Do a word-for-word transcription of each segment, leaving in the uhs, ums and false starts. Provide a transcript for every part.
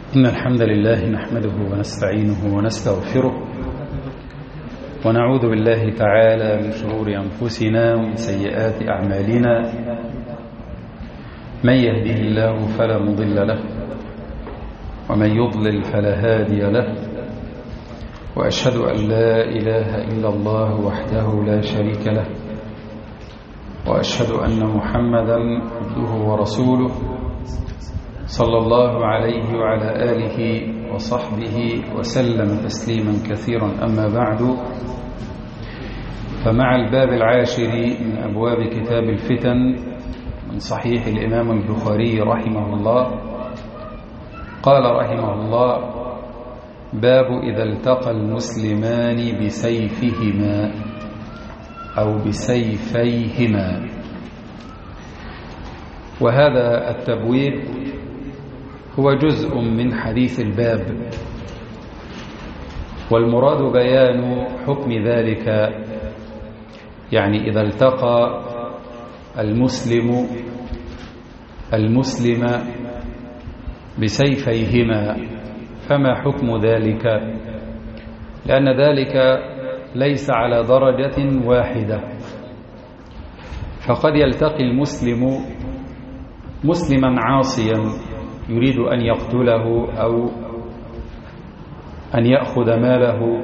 إن الحمد لله نحمده ونستعينه ونستغفره ونعوذ بالله تعالى من شرور أنفسنا ومن سيئات أعمالنا. من يهده الله فلا مضل له ومن يضلل فلا هادي له، وأشهد أن لا إله إلا الله وحده لا شريك له، وأشهد أن محمدا عبده ورسوله صلى الله عليه وعلى آله وصحبه وسلم تسليما كثيرا. أما بعد، فمع الباب العاشر من أبواب كتاب الفتن من صحيح الإمام البخاري رحمه الله، قال رحمه الله: باب إذا التقى المسلمان بسيفهما أو بسيفيهما. وهذا التبويب هو جزء من حديث الباب، والمراد بيان حكم ذلك، يعني إذا التقى المسلم المسلم بسيفيهما فما حكم ذلك، لأن ذلك ليس على درجة واحدة، فقد يلتقي المسلم مسلما عاصيا يريد أن يقتله أو أن يأخذ ماله،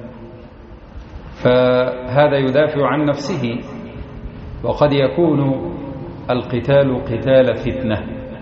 فهذا يدافع عن نفسه، وقد يكون القتال قتال فتنة.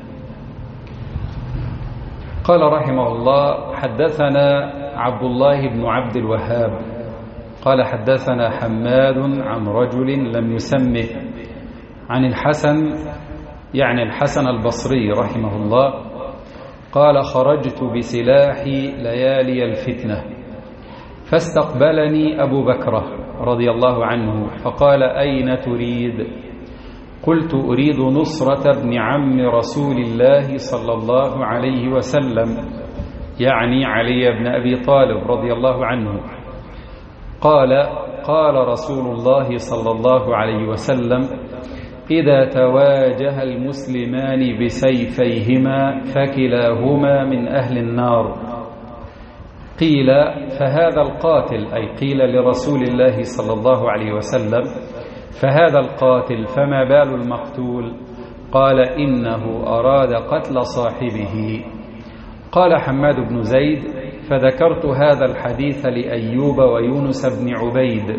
قال رحمه الله: حدثنا عبد الله بن عبد الوهاب قال حدثنا حماد عن رجل لم يسمه عن الحسن، يعني الحسن البصري رحمه الله، قال: خرجت بسلاح ليالي الفتنة فاستقبلني أبو بكر رضي الله عنه فقال: أين تريد؟ قلت: أريد نصرة ابن عم رسول الله صلى الله عليه وسلم، يعني علي بن أبي طالب رضي الله عنه. قال: قال رسول الله صلى الله عليه وسلم: إذا تواجه المسلمان بسيفيهما فكلاهما من أهل النار. قيل: فهذا القاتل، أي قيل لرسول الله صلى الله عليه وسلم: فهذا القاتل فما بال المقتول؟ قال: إنه أراد قتل صاحبه. قال حماد بن زيد: فذكرت هذا الحديث لأيوب ويونس بن عبيد،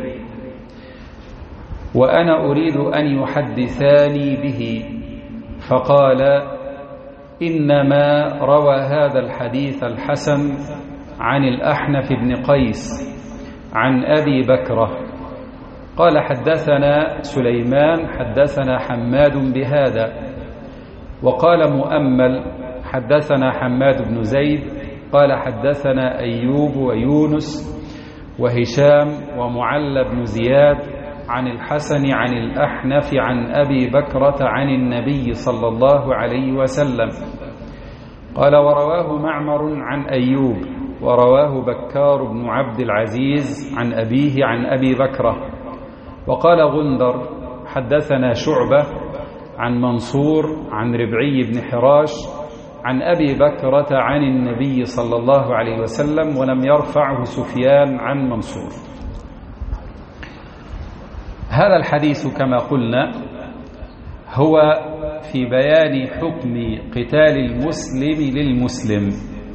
وأنا أريد أن يحدثاني به، فقال: إنما روى هذا الحديث الحسن عن الأحنف بن قيس عن أبي بكرة. قال: حدثنا سليمان حدثنا حماد بهذا. وقال مؤمل: حدثنا حماد بن زيد قال حدثنا أيوب ويونس وهشام ومعل بن زياد عن الحسن عن الأحنف عن أبي بكرة عن النبي صلى الله عليه وسلم. قال: ورواه معمر عن أيوب، ورواه بكار بن عبد العزيز عن أبيه عن أبي بكرة. وقال غندر: حدثنا شعبة عن منصور عن ربعي بن حراش عن أبي بكرة عن النبي صلى الله عليه وسلم، ولم يرفعه سفيان عن منصور. هذا الحديث كما قلنا هو في بيان حكم قتال المسلم للمسلم،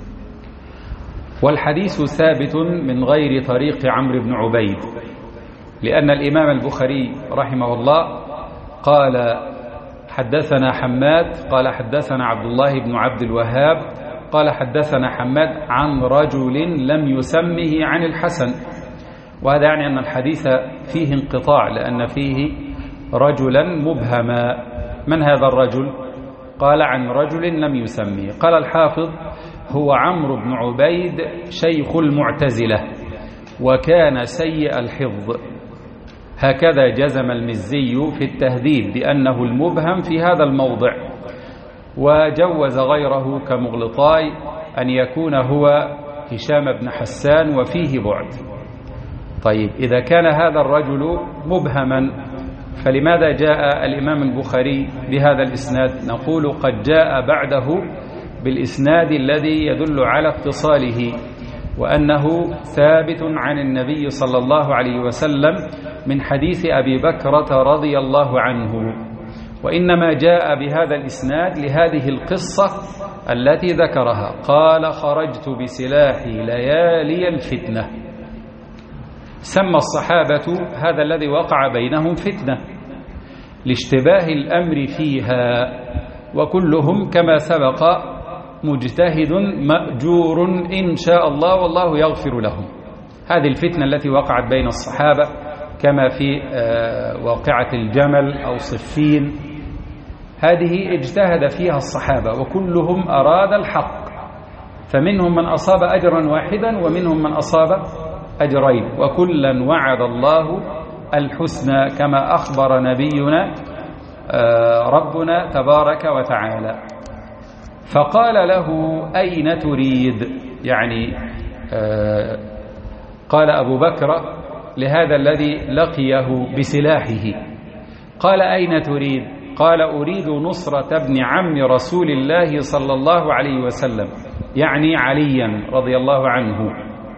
والحديث ثابت من غير طريق عمرو بن عبيد، لأن الإمام البخاري رحمه الله قال: حدثنا حماد قال حدثنا عبد الله بن عبد الوهاب قال حدثنا حماد عن رجل لم يسمه عن الحسن. وهذا يعني أن الحديث فيه انقطاع، لأن فيه رجلا مبهما. من هذا الرجل؟ قال: عن رجل لم يسمه. قال الحافظ: هو عمرو بن عبيد شيخ المعتزلة، وكان سيء الحفظ. هكذا جزم المزي في التهذيب بأنه المبهم في هذا الموضع، وجوز غيره كمغلطاي أن يكون هو هشام بن حسان، وفيه بعد. طيب، إذا كان هذا الرجل مبهما فلماذا جاء الإمام البخاري بهذا الإسناد؟ نقول: قد جاء بعده بالإسناد الذي يدل على اتصاله وأنه ثابت عن النبي صلى الله عليه وسلم من حديث أبي بكرة رضي الله عنه، وإنما جاء بهذا الإسناد لهذه القصة التي ذكرها. قال: خرجت بسلاحي ليالي الفتنة. سمى الصحابة هذا الذي وقع بينهم فتنة لاشتباه الأمر فيها، وكلهم كما سبق مجتهد مأجور إن شاء الله والله يغفر لهم. هذه الفتنة التي وقعت بين الصحابة كما في واقعة الجمل أو صفين، هذه اجتهد فيها الصحابة وكلهم أراد الحق، فمنهم من أصاب أجرا واحدا ومنهم من أصاب أجرين، وكلا وعد الله الحسنى كما أخبر نبينا ربنا تبارك وتعالى. فقال له: أين تريد؟ يعني قال أبو بكر لهذا الذي لقيه بسلاحه، قال: أين تريد؟ قال: أريد نصرة ابن عم رسول الله صلى الله عليه وسلم، يعني عليا رضي الله عنه.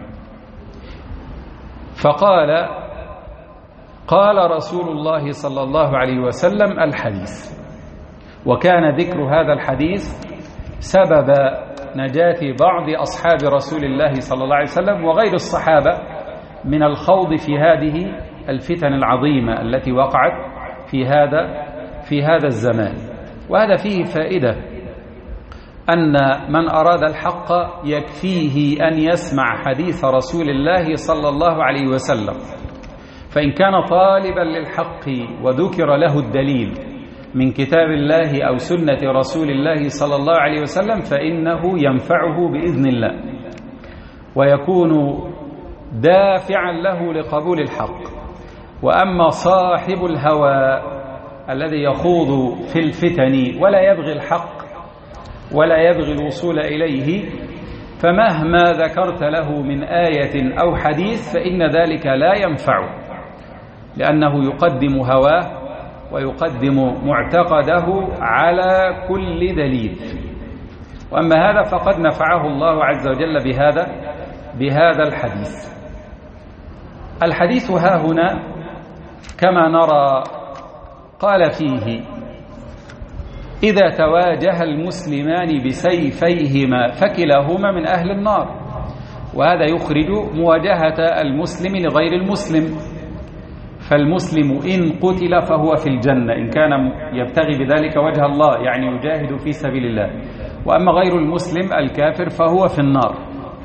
فقال: قال رسول الله صلى الله عليه وسلم الحديث. وكان ذكر هذا الحديث سبب نجاة بعض أصحاب رسول الله صلى الله عليه وسلم وغير الصحابة من الخوض في هذه الفتن العظيمة التي وقعت في هذا في هذا الزمان. وهذا فيه فائدة، أن من أراد الحق يكفيه أن يسمع حديث رسول الله صلى الله عليه وسلم، فإن كان طالبا للحق وذكر له الدليل من كتاب الله أو سنة رسول الله صلى الله عليه وسلم فإنه ينفعه بإذن الله ويكون دافعا له لقبول الحق. وأما صاحب الهوى الذي يخوض في الفتن ولا يبغي الحق ولا يبغي الوصول إليه، فمهما ذكرت له من آية أو حديث فإن ذلك لا ينفعه، لأنه يقدم هواه ويقدم معتقده على كل دليل. وأما هذا فقد نفعه الله عز وجل بهذا بهذا الحديث. الحديث ها هنا كما نرى قال فيه: إذا تواجه المسلمان بسيفيهما فكلاهما من أهل النار. وهذا يخرج مواجهة المسلم لغير المسلم، فالمسلم إن قتل فهو في الجنة إن كان يبتغي بذلك وجه الله، يعني يجاهد في سبيل الله. وأما غير المسلم الكافر فهو في النار.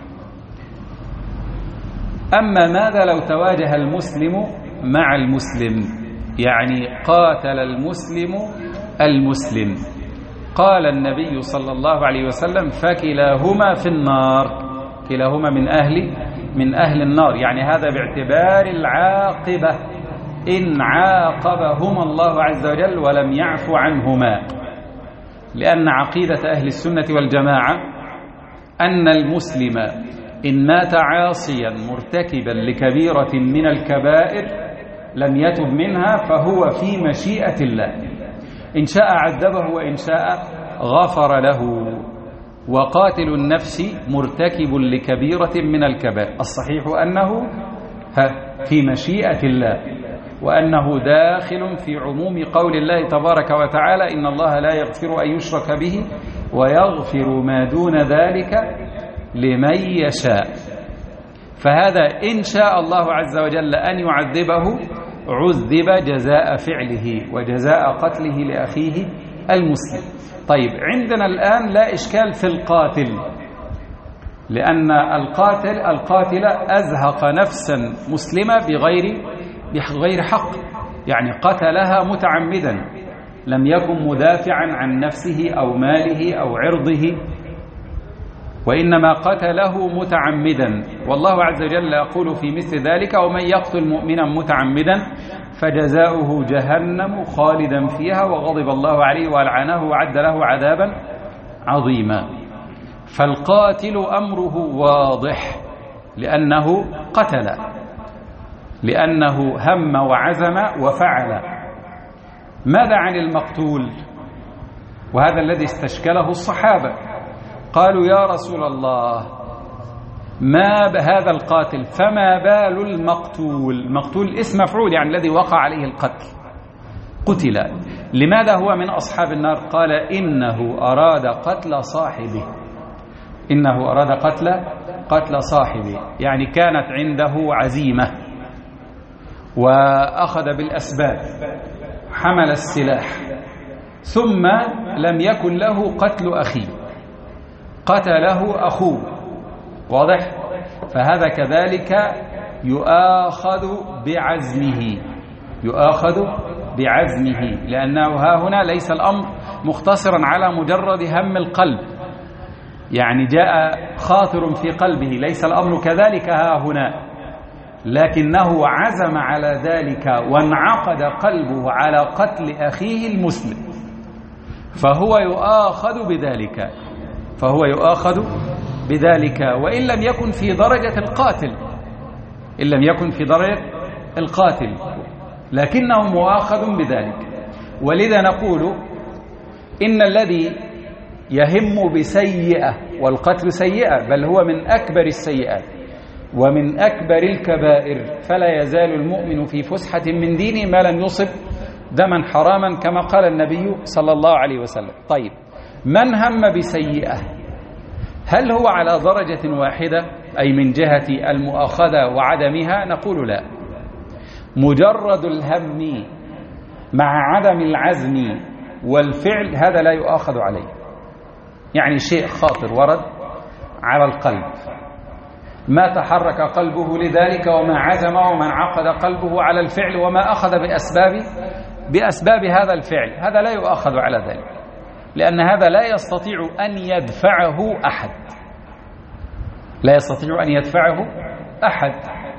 أما ماذا لو تواجه المسلم مع المسلم، يعني قاتل المسلم المسلم؟ قال النبي صلى الله عليه وسلم: فكلاهما في النار، كلاهما من أهل من أهل النار. يعني هذا باعتبار العاقبة، إن عاقبهما الله عز وجل ولم يعفو عنهما، لأن عقيدة أهل السنة والجماعة أن المسلم إن مات عاصيا مرتكبا لكبيرة من الكبائر لم يتب منها فهو في مشيئة الله، إن شاء عذبه وإن شاء غفر له. وقاتل النفس مرتكب لكبيرة من الكبائر، الصحيح أنه في مشيئة الله، وأنه داخل في عموم قول الله تبارك وتعالى: إن الله لا يغفر أن يشرك به ويغفر ما دون ذلك لمن يشاء. فهذا إن شاء الله عز وجل أن يعذبه عذب جزاء فعله وجزاء قتله لأخيه المسلم. طيب، عندنا الآن لا إشكال في القاتل، لأن القاتل القاتل أزهق نفسا مسلمة بغير بغير حق، يعني قتلها متعمدا، لم يكن مدافعا عن نفسه أو ماله أو عرضه، وإنما قتله متعمدا. والله عز وجل يقول في مثل ذلك: ومن يقتل مؤمنا متعمدا فجزاؤه جهنم خالدا فيها وغضب الله عليه ولعنه وعد له عذابا عظيما. فالقاتل أمره واضح لأنه قتل، لأنه هم وعزم وفعل. ماذا عن المقتول؟ وهذا الذي استشكله الصحابة. قالوا يا رسول الله ما هذا القاتل فما بال المقتول؟ المقتول اسم مفعول يعني الذي وقع عليه القتل، قتل، لماذا هو من أصحاب النار؟ قال إنه أراد قتل صاحبه، إنه أراد قتل قتل صاحبه، يعني كانت عنده عزيمة وأخذ بالأسباب، حمل السلاح، ثم لم يكن له قتل أخيه، قتله أخوه، واضح؟ فهذا كذلك يؤاخذ بعزمه، يؤاخذ بعزمه، لأنه ها هنا ليس الأمر مختصرا على مجرد هم القلب، يعني جاء خاطر في قلبه، ليس الأمر كذلك ها هنا، لكنه عزم على ذلك وانعقد قلبه على قتل أخيه المسلم، فهو يؤاخذ بذلك، فهو يؤاخذ بذلك وإن لم يكن في درجة القاتل، إن لم يكن في درجة القاتل، لكنه مؤاخذ بذلك. ولذا نقول إن الذي يهم بسيئة، والقتل سيئة بل هو من أكبر السيئات ومن أكبر الكبائر، فلا يزال المؤمن في فسحة من دينه ما لم يصب دما حراما كما قال النبي صلى الله عليه وسلم. طيب، من هم بسيئة هل هو على درجة واحدة أي من جهة المؤاخذة وعدمها؟ نقول لا، مجرد الهم مع عدم العزم والفعل هذا لا يؤاخذ عليه، يعني شيء خاطر ورد على القلب، ما تحرك قلبه لذلك وما عزم وما انعقد قلبه على الفعل وما أخذ بأسباب بأسباب هذا الفعل، هذا لا يؤاخذ على ذلك، لأن هذا لا يستطيع أن يدفعه أحد، لا يستطيع أن يدفعه أحد،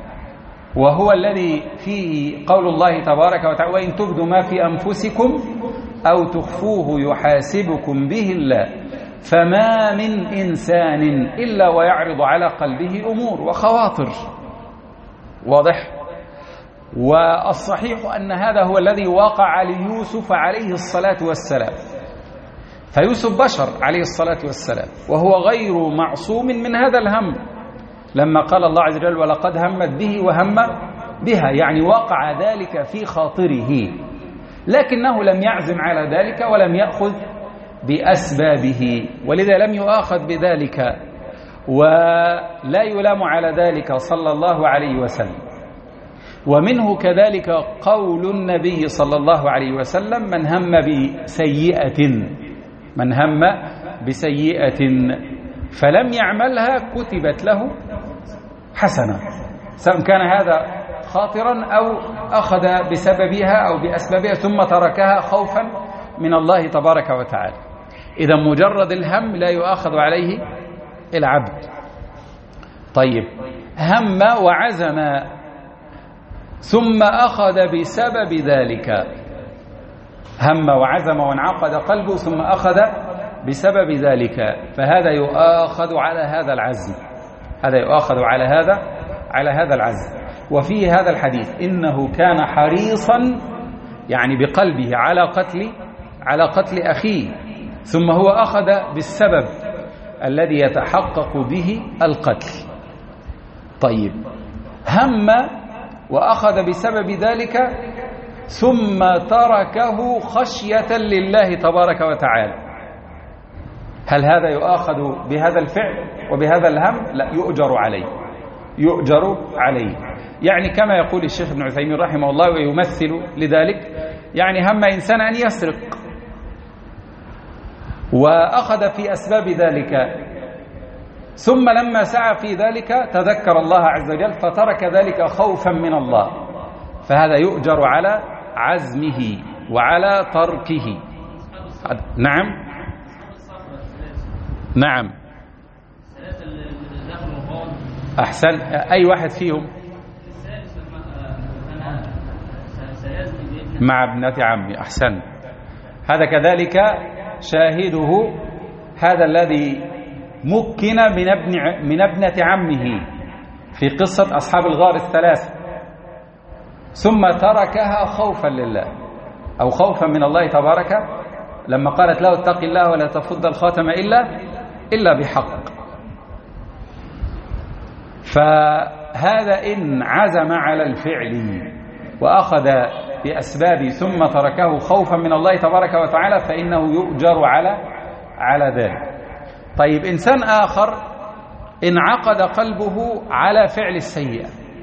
وهو الذي فيه قول الله تبارك وتعالى وإن تبدوا ما في أنفسكم أو تخفوه يحاسبكم به الله فما من إنسان إلا ويعرض على قلبه أمور وخواطر، واضح؟ والصحيح أن هذا هو الذي وقع ليوسف عليه الصلاة والسلام، فيوسف بشر عليه الصلاة والسلام وهو غير معصوم من هذا الهم، لما قال الله عز وجل ولقد همت به وهم بها، يعني وقع ذلك في خاطره، لكنه لم يعزم على ذلك ولم يأخذ بأسبابه، ولذا لم يؤاخذ بذلك ولا يلام على ذلك صلى الله عليه وسلم. ومنه كذلك قول النبي صلى الله عليه وسلم من هم بسيئة من هم بسيئة فلم يعملها كتبت له حسنة، سواء كان هذا خاطرا أو أخذ بسببها أو بأسبابها ثم تركها خوفا من الله تبارك وتعالى. إذا مجرد الهم لا يؤاخذ عليه العبد. طيب، هم وعزم ثم أخذ بسبب ذلك، هم وعزم وانعقد قلبه ثم أخذ بسبب ذلك، فهذا يؤاخذ على هذا العزم، هذا يؤاخذ على هذا على هذا العزم. وفيه هذا الحديث إنه كان حريصا يعني بقلبه على قتل على قتل أخيه، ثم هو أخذ بالسبب الذي يتحقق به القتل. طيب، هم وأخذ بسبب ذلك ثم تركه خشية لله تبارك وتعالى، هل هذا يؤاخذ بهذا الفعل وبهذا الهم؟ لا، يؤجر عليه، يؤجر عليه. يعني كما يقول الشيخ ابن عثيمين رحمه الله ويمثل لذلك، يعني هم إنسان أن يسرق وأخذ في أسباب ذلك، ثم لما سعى في ذلك تذكر الله عز وجل فترك ذلك خوفا من الله، فهذا يؤجر على عزمه وعلى تركه. نعم نعم أحسن. أي واحد فيهم؟ مع ابنة عمي. أحسن. هذا كذلك شاهده هذا الذي مكن من ابن من ابنة عمه في قصة أصحاب الغار الثلاثة، ثم تركها خوفا لله أو خوفا من الله تبارك، لما قالت له اتق الله ولا تفض الخاتم إلا إلا بحق. فهذا إن عزم على الفعل وأخذ بأسباب ثم تركه خوفا من الله تبارك وتعالى فإنه يؤجر على على ذلك. طيب إنسان آخر انعقد قلبه على فعل السيئة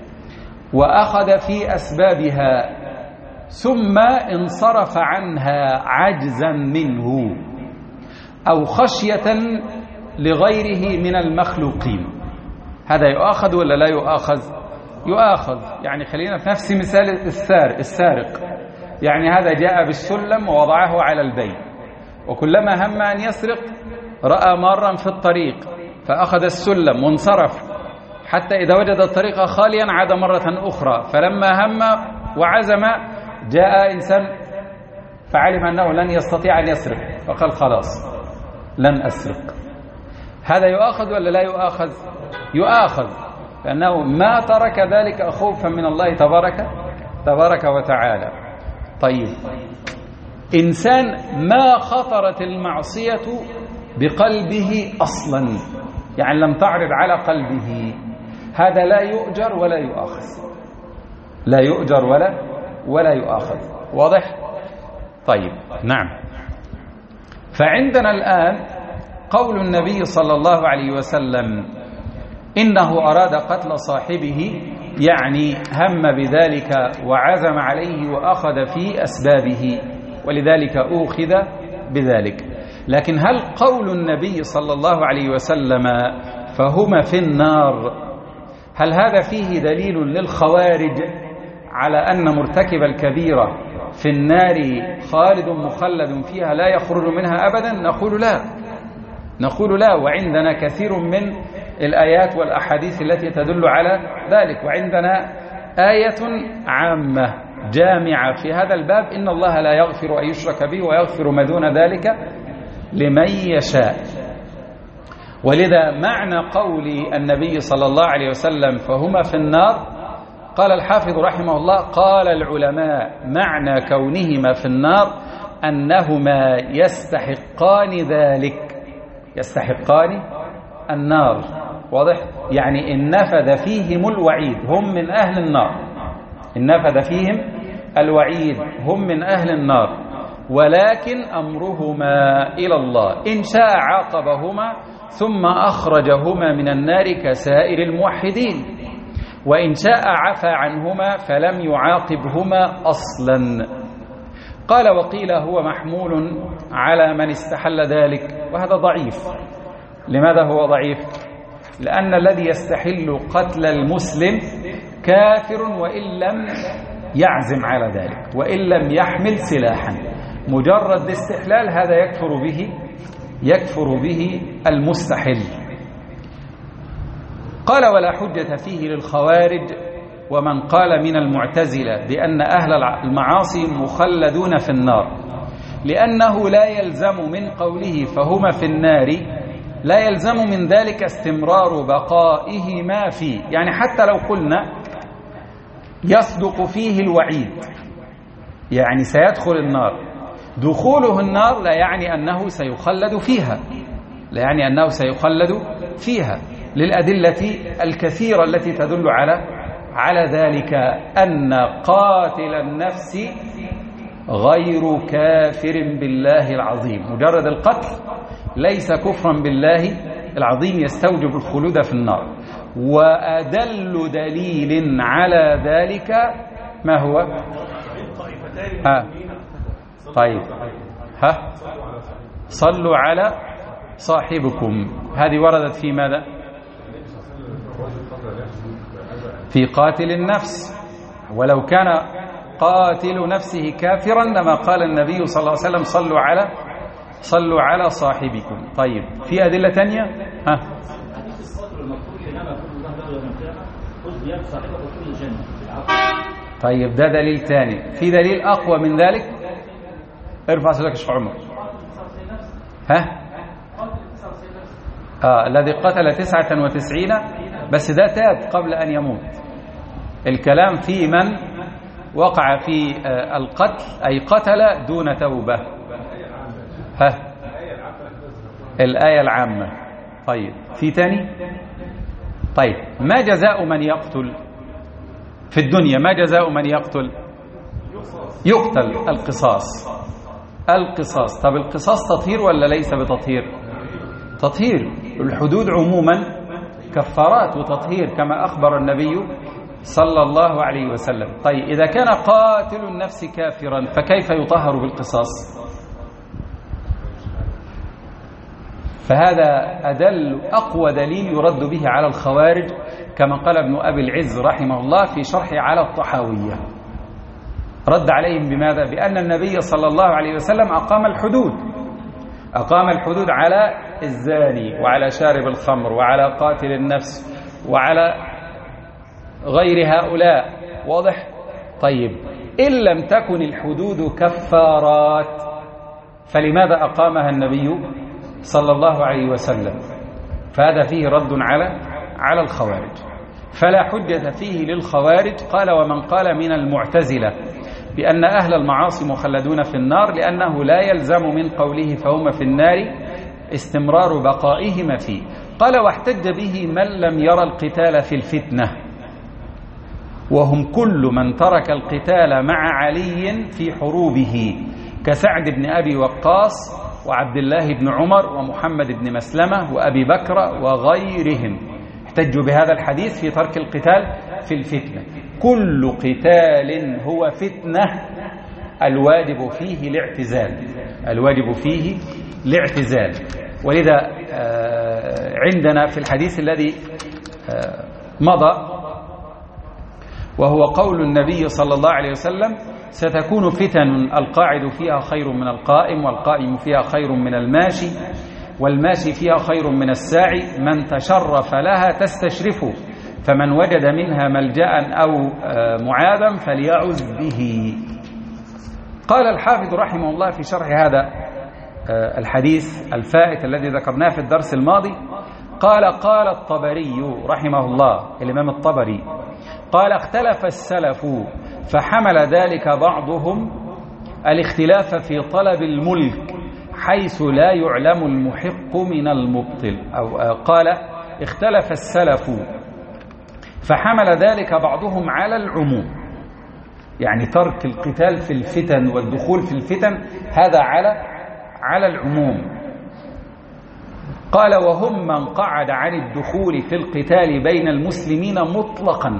وأخذ في أسبابها ثم انصرف عنها عجزا منه أو خشية لغيره من المخلوقين، هذا يؤاخذ ولا لا يؤاخذ؟ يؤاخذ. يعني خلينا في نفس مثال السارق، يعني هذا جاء بالسلم ووضعه على البيت، وكلما هم أن يسرق رأى مارا في الطريق فأخذ السلم وانصرف حتى إذا وجد الطريق خاليا عاد مرة أخرى، فلما هم وعزم جاء إنسان فعلم أنه لن يستطيع أن يسرق فقال خلاص لن أسرق. هذا يؤاخذ ولا لا يؤاخذ؟ يؤاخذ، لأنه ما ترك ذلك خوفا من الله تبارك تبارك وتعالى. طيب إنسان ما خطرت المعصية بقلبه أصلا، يعني لم تعرض على قلبه، هذا لا يؤجر ولا يؤاخذ، لا يؤجر ولا ولا يؤاخذ. واضح؟ طيب نعم. فعندنا الآن قول النبي صلى الله عليه وسلم إنه أراد قتل صاحبه، يعني هم بذلك وعزم عليه وأخذ في أسبابه ولذلك أوخذ بذلك. لكن هل قول النبي صلى الله عليه وسلم فهما في النار هل هذا فيه دليل للخوارج على أن مرتكب الكبيرة في النار خالد مخلد فيها لا يخرج منها أبدا؟ نقول لا، نقول لا. وعندنا كثير من الآيات والأحاديث التي تدل على ذلك. وعندنا آية عامة جامعة في هذا الباب: إن الله لا يغفر أن يشرك به ويغفر ما دون ذلك لمن يشاء. ولذا معنى قول النبي صلى الله عليه وسلم فهما في النار، قال الحافظ رحمه الله: قال العلماء معنى كونهما في النار أنهما يستحقان ذلك، يستحقان النار. واضح؟ يعني إن نفذ فيهم الوعيد هم من أهل النار، إن نفذ فيهم الوعيد هم من أهل النار، ولكن أمرهما إلى الله، إن شاء عاقبهما ثم أخرجهما من النار كسائر الموحدين، وإن شاء عفى عنهما فلم يعاقبهما أصلا. قال: وقيل هو محمول على من استحل ذلك، وهذا ضعيف. لماذا هو ضعيف؟ لأن الذي يستحل قتل المسلم كافر وإن لم يعزم على ذلك وإن لم يحمل سلاحا، مجرد الاستحلال هذا يكفر به يكفر به المستحل. قال: ولا حجة فيه للخوارج ومن قال من المعتزلة بأن أهل المعاصي مخلدون في النار، لأنه لا يلزم من قوله فهما في النار، لا يلزم من ذلك استمرار بقائهما فيه. يعني حتى لو قلنا يصدق فيه الوعيد، يعني سيدخل النار، دخوله النار لا يعني أنه سيخلد فيها، لا يعني أنه سيخلد فيها للأدلة الكثيرة التي تدل على على ذلك، أن قاتل النفس غير كافر بالله العظيم، مجرد القتل ليس كفرا بالله العظيم يستوجب الخلود في النار. وأدل دليل على ذلك ما هو؟ ها طيب ها صلوا على صاحبكم، هذه وردت في ماذا؟ في قاتل النفس. ولو كان قاتل نفسه كافرا لما قال النبي صلى الله عليه وسلم صلوا على صلوا على صاحبكم. طيب في أدلة تانية؟ ها طيب ده دليل تاني. في دليل أقوى من ذلك؟ ارفع صوتك يا شيخ عمر. ها آه الذي قتل تسعة وتسعين، بس ده تاب قبل أن يموت. الكلام في من وقع في آه القتل أي قتل دون توبة. ها الآية العامة طيب في تاني؟ طيب ما جزاء من يقتل في الدنيا؟ ما جزاء من يقتل؟ يقتل. القصاص. القصاص. طب القصاص تطهير ولا ليس بتطهير؟ تطهير. الحدود عموما كفارات وتطهير كما أخبر النبي صلى الله عليه وسلم. طيب إذا كان قاتل النفس كافرا فكيف يطهر بالقصاص؟ فهذا أدل أقوى دليل يرد به على الخوارج كما قال ابن أبي العز رحمه الله في شرحه على الطحاوية. رد عليهم بماذا؟ بأن النبي صلى الله عليه وسلم أقام الحدود أقام الحدود على الزاني وعلى شارب الخمر وعلى قاتل النفس وعلى غير هؤلاء. واضح؟ طيب إن لم تكن الحدود كفارات فلماذا أقامها النبي صلى الله عليه وسلم؟ فهذا فيه رد على على الخوارج، فلا حجة فيه للخوارج. قال ومن قال من المعتزلة بأن أهل المعاصي مخلدون في النار لأنه لا يلزم من قوله فهم في النار استمرار بقائهم فيه. قال واحتج به من لم يرى القتال في الفتنة، وهم كل من ترك القتال مع علي في حروبه كسعد بن أبي وقاص وعبد الله بن عمر ومحمد بن مسلمة وأبي بكر وغيرهم. احتجوا بهذا الحديث في ترك القتال في الفتنة. كل قتال هو فتنة الواجب فيه الاعتزال الواجب فيه الاعتزال ولذا عندنا في الحديث الذي مضى وهو قول النبي صلى الله عليه وسلم ستكون فتن القاعد فيها خير من القائم والقائم فيها خير من الماشي والماشي فيها خير من الساعي من تشرف لها تستشرفه فمن وجد منها ملجأ أو معاذا فليعذ به. قال الحافظ رحمه الله في شرح هذا الحديث الفائت الذي ذكرناه في الدرس الماضي قال قال الطبري رحمه الله الإمام الطبري قال اختلف السلف فحمل ذلك بعضهم الاختلاف في طلب الملك حيث لا يعلم المحق من المبطل. أو قال اختلف السلف فحمل ذلك بعضهم على العموم، يعني ترك القتال في الفتن والدخول في الفتن هذا على على العموم. قال وهم من قعد عن الدخول في القتال بين المسلمين مطلقا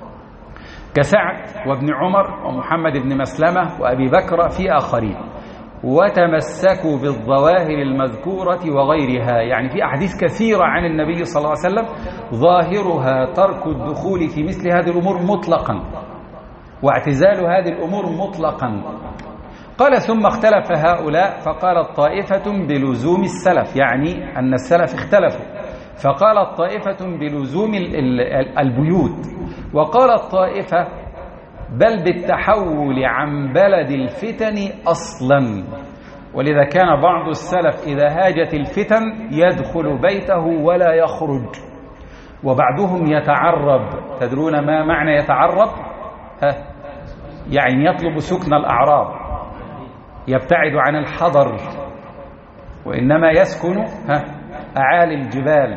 كسعد وابن عمر ومحمد بن مسلمة وأبي بكر في آخرين وتمسكوا بالظواهر المذكورة وغيرها، يعني في أحاديث كثيرة عن النبي صلى الله عليه وسلم ظاهرها ترك الدخول في مثل هذه الأمور مطلقا واعتزال هذه الأمور مطلقا. قال ثم اختلف هؤلاء فقالت طائفة بلزوم السلف، يعني أن السلف اختلفوا، فقالت طائفة بلزوم البيوت، وقالت طائفة بل بالتحول عن بلد الفتن أصلا. ولذا كان بعض السلف إذا هاجت الفتن يدخل بيته ولا يخرج، وبعضهم يتعرب. تدرون ما معنى يتعرب؟ ها؟ يعني يطلب سكن الأعراب، يبتعد عن الحضر وإنما يسكن ها أعالي الجبال،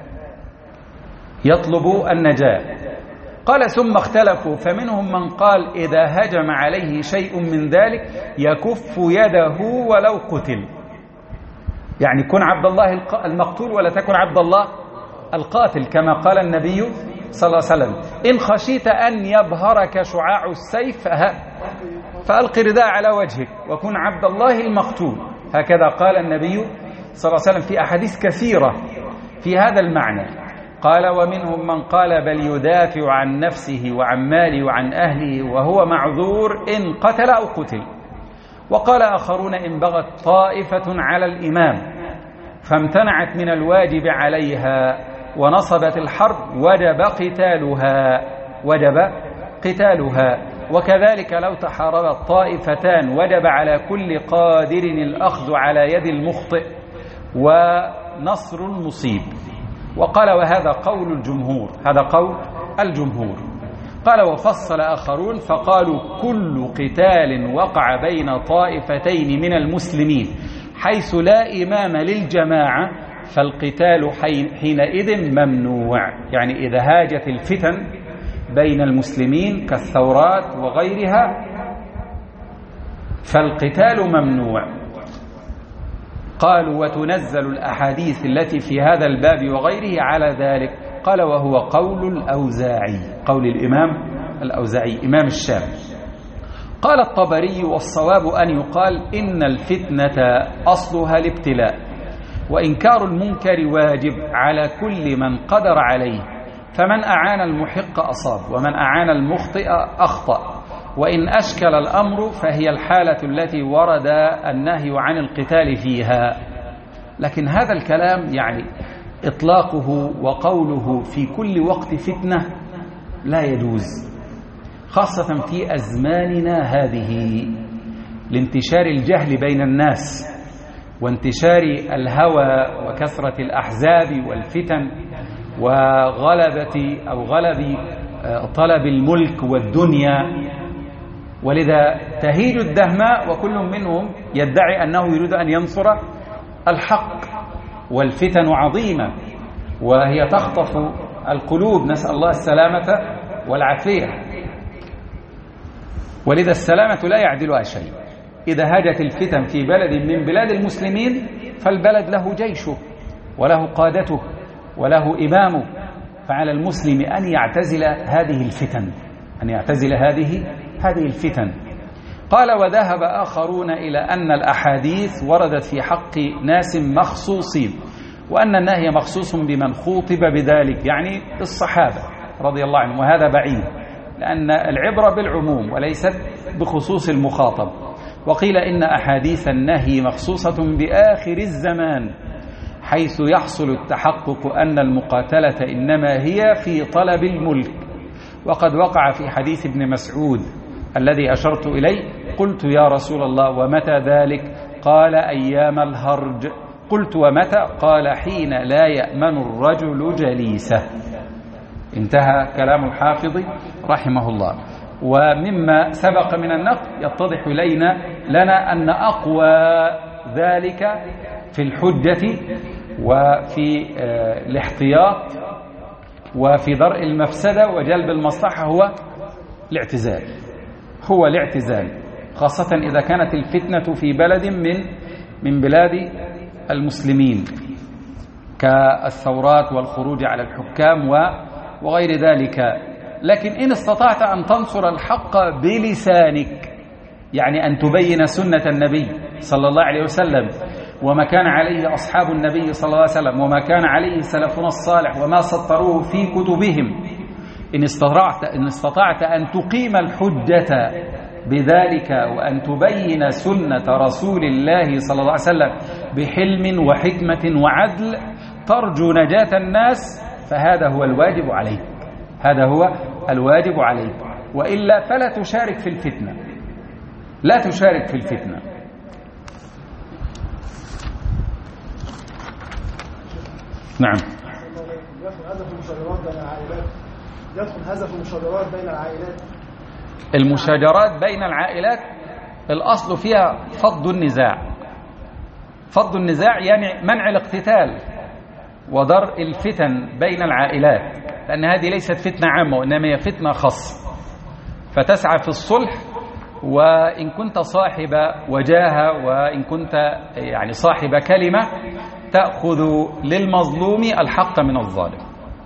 يطلب النجاة. قال ثم اختلفوا فمنهم من قال إذا هجم عليه شيء من ذلك يكف يده ولو قتل، يعني كن عبد الله المقتول ولا تكن عبد الله القاتل كما قال النبي صلى الله عليه وسلم إن خشيت أن يبهرك شعاع السيف فألق رداء على وجهك وكن عبد الله المقتول، هكذا قال النبي صلى الله عليه وسلم في أحاديث كثيرة في هذا المعنى. قال ومنهم من قال بل يدافع عن نفسه وعن ماله وعن أهله وهو معذور إن قتل أو قتل. وقال آخرون إن بغت طائفة على الإمام فامتنعت من الواجب عليها ونصبت الحرب وجب قتالها وجب قتالها وكذلك لو تحاربت طائفتان وجب على كل قادر الأخذ على يد المخطئ ونصر المصيب. وقال وهذا قول الجمهور، هذا قول الجمهور. قال وفصل آخرون فقالوا كل قتال وقع بين طائفتين من المسلمين حيث لا إمام للجماعة فالقتال حينئذ ممنوع. يعني إذا هاجت الفتن بين المسلمين كالثورات وغيرها فالقتال ممنوع. قالوا وتنزل الأحاديث التي في هذا الباب وغيره على ذلك. قال وهو قول الأوزاعي، قول الإمام الأوزاعي إمام الشام. قال الطبري والصواب أن يقال إن الفتنة أصلها الابتلاء، وإنكار المنكر واجب على كل من قدر عليه، فمن أعان المحق أصاب ومن أعان المخطئ أخطأ. وإن أشكل الأمر فهي الحالة التي ورد النهي عن القتال فيها. لكن هذا الكلام يعني إطلاقه وقوله في كل وقت فتنة لا يجوز، خاصة في أزماننا هذه لانتشار الجهل بين الناس وانتشار الهوى وكثرة الأحزاب والفتن وغلبة أو غلب طلب الملك والدنيا. ولذا تهيج الدهماء وكل منهم يدعي أنه يريد أن ينصر الحق، والفتن عظيمة وهي تخطف القلوب، نسأل الله السلامة والعافية. ولذا السلامة لا يعدلها شيء. إذا هاجت الفتن في بلد من بلاد المسلمين فالبلد له جيشه وله قادته وله إمامه، فعلى المسلم أن يعتزل هذه الفتن أن يعتزل هذه هذه الفتن. قال وذهب آخرون إلى أن الأحاديث وردت في حق ناس مخصوصين، وأن النهي مخصوص بمن خوطب بذلك، يعني الصحابة رضي الله عنهم، وهذا بعيد لأن العبرة بالعموم وليست بخصوص المخاطب. وقيل إن أحاديث النهي مخصوصة بآخر الزمان، حيث يحصل التحقق أن المقاتلة إنما هي في طلب الملك. وقد وقع في حديث ابن مسعود الذي أشرت إليه: قلت يا رسول الله ومتى ذلك؟ قال أيام الهرج. قلت ومتى؟ قال حين لا يأمن الرجل جليسه. انتهى كلام الحافظ رحمه الله. ومما سبق من النقل يتضح إلينا لنا أن أقوى ذلك في الحجة وفي الاحتياط وفي درء المفسدة وجلب المصلحة هو الاعتزال هو الاعتزال خاصة إذا كانت الفتنة في بلد من من بلاد المسلمين كالثورات والخروج على الحكام وغير ذلك. لكن إن استطعت أن تنصر الحق بلسانك، يعني أن تبين سنة النبي صلى الله عليه وسلم وما كان عليه أصحاب النبي صلى الله عليه وسلم وما كان عليه سلفنا الصالح وما سطروه في كتبهم، إن استطعت, إن استطعت أن تقيم الحجة بذلك وأن تبين سنة رسول الله صلى الله عليه وسلم بحلم وحكمة وعدل ترجو نجاة الناس، فهذا هو الواجب عليك هذا هو الواجب عليك وإلا فلا تشارك في الفتنة لا تشارك في الفتنة. نعم. يدخل هذا في المشاجرات بين العائلات. المشاجرات بين العائلات الأصل فيها فض النزاع فض النزاع يعني منع الاقتتال ودرء الفتن بين العائلات، لأن هذه ليست فتنة عامة وإنما هي فتنة خاصة، فتسعى في الصلح. وإن كنت صاحب وجاهة وإن كنت يعني صاحب كلمة تأخذ للمظلوم الحق من الظالم.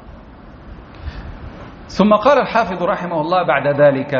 ثم قال الحافظ رحمه الله بعد ذلك،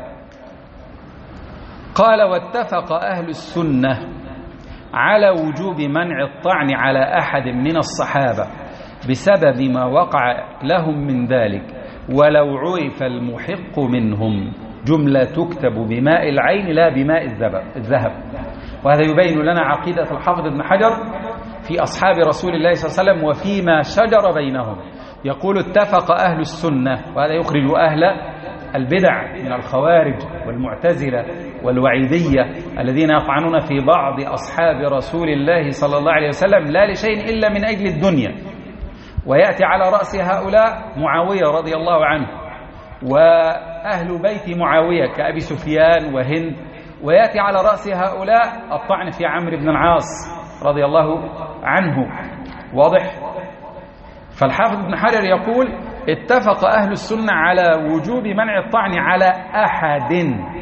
قال واتفق أهل السنة على وجوب منع الطعن على أحد من الصحابة بسبب ما وقع لهم من ذلك ولو عرف المحق منهم، جملة تكتب بماء العين لا بماء الذهب. وهذا يبين لنا عقيدة الحافظ ابن حجر في أصحاب رسول الله صلى الله عليه وسلم وفيما شجر بينهم. يقول اتفق أهل السنة، وهذا يخرج أهل البدع من الخوارج والمعتزلة والوعيدية الذين يطعنون في بعض أصحاب رسول الله صلى الله عليه وسلم لا لشيء إلا من أجل الدنيا. ويأتي على رأس هؤلاء معاوية رضي الله عنه وأهل بيت معاوية كأبي سفيان وهند، ويأتي على رأس هؤلاء الطعن في عمرو بن العاص رضي الله عنه واضح؟ فالحافظ ابن حجر يقول اتفق أهل السنة على وجوب منع الطعن على أحد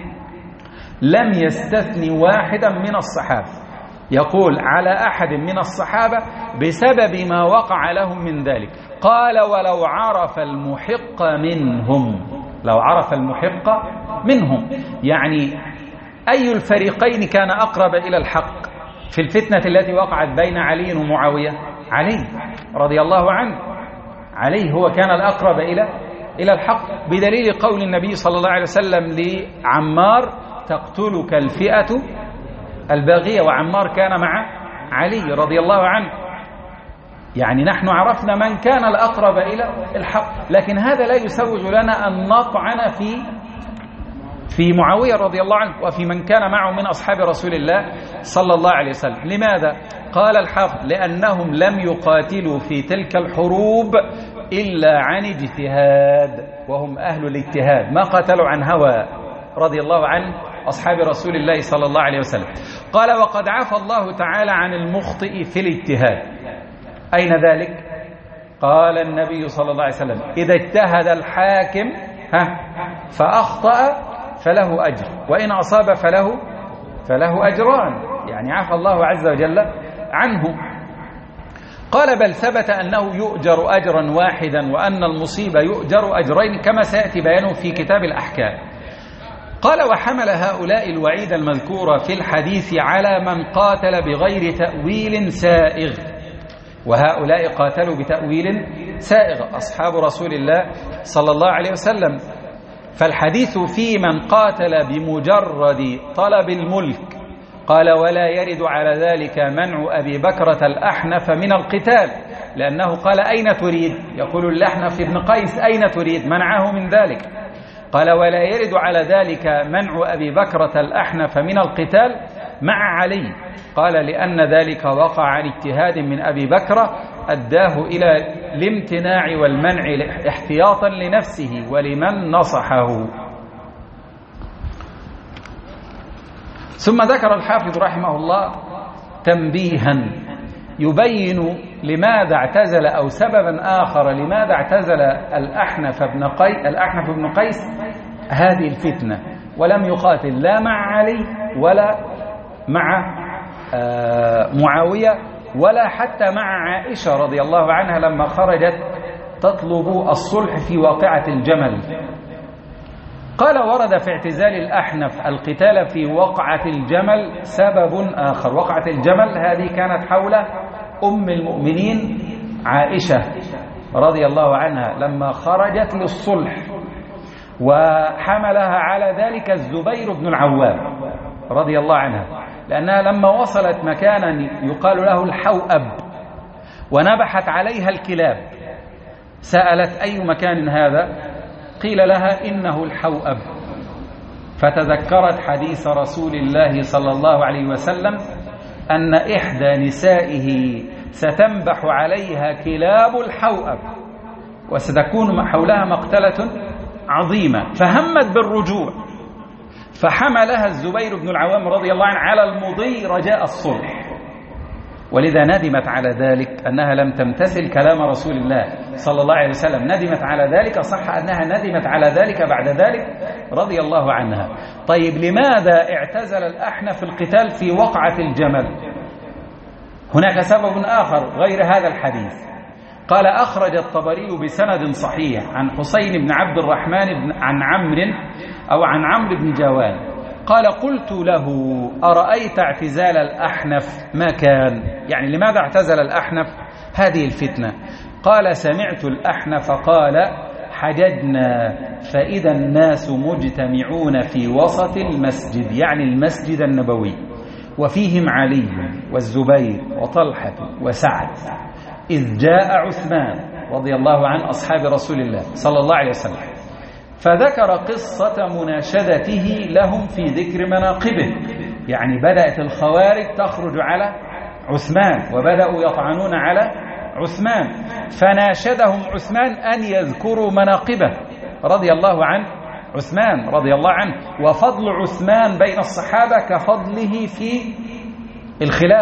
لم يستثني واحدا من الصحابة. يقول على أحد من الصحابة بسبب ما وقع لهم من ذلك. قال ولو عرف المحق منهم، لو عرف المحق منهم، يعني أي الفريقين كان أقرب إلى الحق في الفتنة التي وقعت بين علي ومعاوية؟ علي رضي الله عنه، علي هو كان الأقرب إلى إلى الحق، بدليل قول النبي صلى الله عليه وسلم لعمار تقتلك الفئة الباغية، وعمار كان مع علي رضي الله عنه. يعني نحن عرفنا من كان الأقرب إلى الحق، لكن هذا لا يسوغ لنا أن نطعن في في معاوية رضي الله عنه وفي من كان معه من أصحاب رسول الله صلى الله عليه وسلم. لماذا؟ قال الحافظ لأنهم لم يقاتلوا في تلك الحروب إلا عن اجتهاد، وهم أهل الاجتهاد، ما قاتلوا عن هوى رضي الله عنه أصحاب رسول الله صلى الله عليه وسلم. قال وقد عفى الله تعالى عن المخطئ في الاجتهاد. أين ذلك؟ قال النبي صلى الله عليه وسلم إذا اجتهد الحاكم ها فأخطأ فله أجر، وإن أصاب فله فله أجران، يعني عفى الله عز وجل عنه. قال بل ثبت أنه يؤجر أجرا واحدا وأن المصيبة يؤجر أجرين كما سيأتي بيانه في كتاب الأحكام. قال وحمل هؤلاء الوعيد المذكور في الحديث على من قاتل بغير تأويل سائغ، وهؤلاء قاتلوا بتأويل سائغ أصحاب رسول الله صلى الله عليه وسلم. فالحديث في من قاتل بمجرد طلب الملك، قال ولا يرد على ذلك منع أبي بكرة الأحنف من القتال، لأنه قال أين تريد؟ يقول الأحنف بن قيس أين تريد؟ منعه من ذلك. قال ولا يرد على ذلك منع أبي بكرة الأحنف من القتال مع علي، قال لأن ذلك وقع عن اجتهاد من أبي بكرة أداه إلى الامتناع والمنع احتياطا لنفسه ولمن نصحه. ثم ذكر الحافظ رحمه الله تنبيها يبين لماذا اعتزل أو سببا آخر لماذا اعتزل الأحنف بن قيس الأحنف بن قيس هذه الفتنة، ولم يقاتل لا مع علي ولا مع معاوية ولا حتى مع عائشة رضي الله عنها لما خرجت تطلب الصلح في واقعة الجمل. قال ورد في اعتزال الأحنف القتال في وقعة الجمل سبب آخر. وقعة الجمل هذه كانت حول أم المؤمنين عائشة رضي الله عنها لما خرجت للصلح، وحملها على ذلك الزبير بن العوام رضي الله عنها، لأنها لما وصلت مكانا يقال له الحوأب ونبحت عليها الكلاب سألت أي مكان هذا؟ قيل لها إنه الحوأب، فتذكرت حديث رسول الله صلى الله عليه وسلم أن إحدى نسائه ستنبح عليها كلاب الحوأب وستكون حولها مقتلة عظيمة، فهمت بالرجوع، فحملها الزبير بن العوام رضي الله عنه على المضي رجاء الصلح، ولذا ندمت على ذلك أنها لم تمتثل كلام رسول الله صلى الله عليه وسلم، ندمت على ذلك، صح أنها ندمت على ذلك بعد ذلك رضي الله عنها. طيب لماذا اعتزل الأحنف القتال في وقعة الجمل؟ هناك سبب آخر غير هذا الحديث. قال أخرج الطبري بسند صحيح عن حسين بن عبد الرحمن بن عن عمرو أو عن عمرو بن جوان قال قلت له أرأيت اعتزال الأحنف ما كان؟ يعني لماذا اعتزل الأحنف هذه الفتنة؟ قال سمعت الأحنف قال حججنا فإذا الناس مجتمعون في وسط المسجد، يعني المسجد النبوي، وفيهم علي والزبير وطلحة وسعد، إذ جاء عثمان رضي الله عن أصحاب رسول الله صلى الله عليه وسلم، فذكر قصة مناشدته لهم في ذكر مناقبه، يعني بدأت الخوارج تخرج على عثمان وبدأوا يطعنون على عثمان، فناشدهم عثمان أن يذكروا مناقبه رضي الله عنه، عثمان رضي الله عنه، وفضل عثمان بين الصحابة كفضله في الخلافة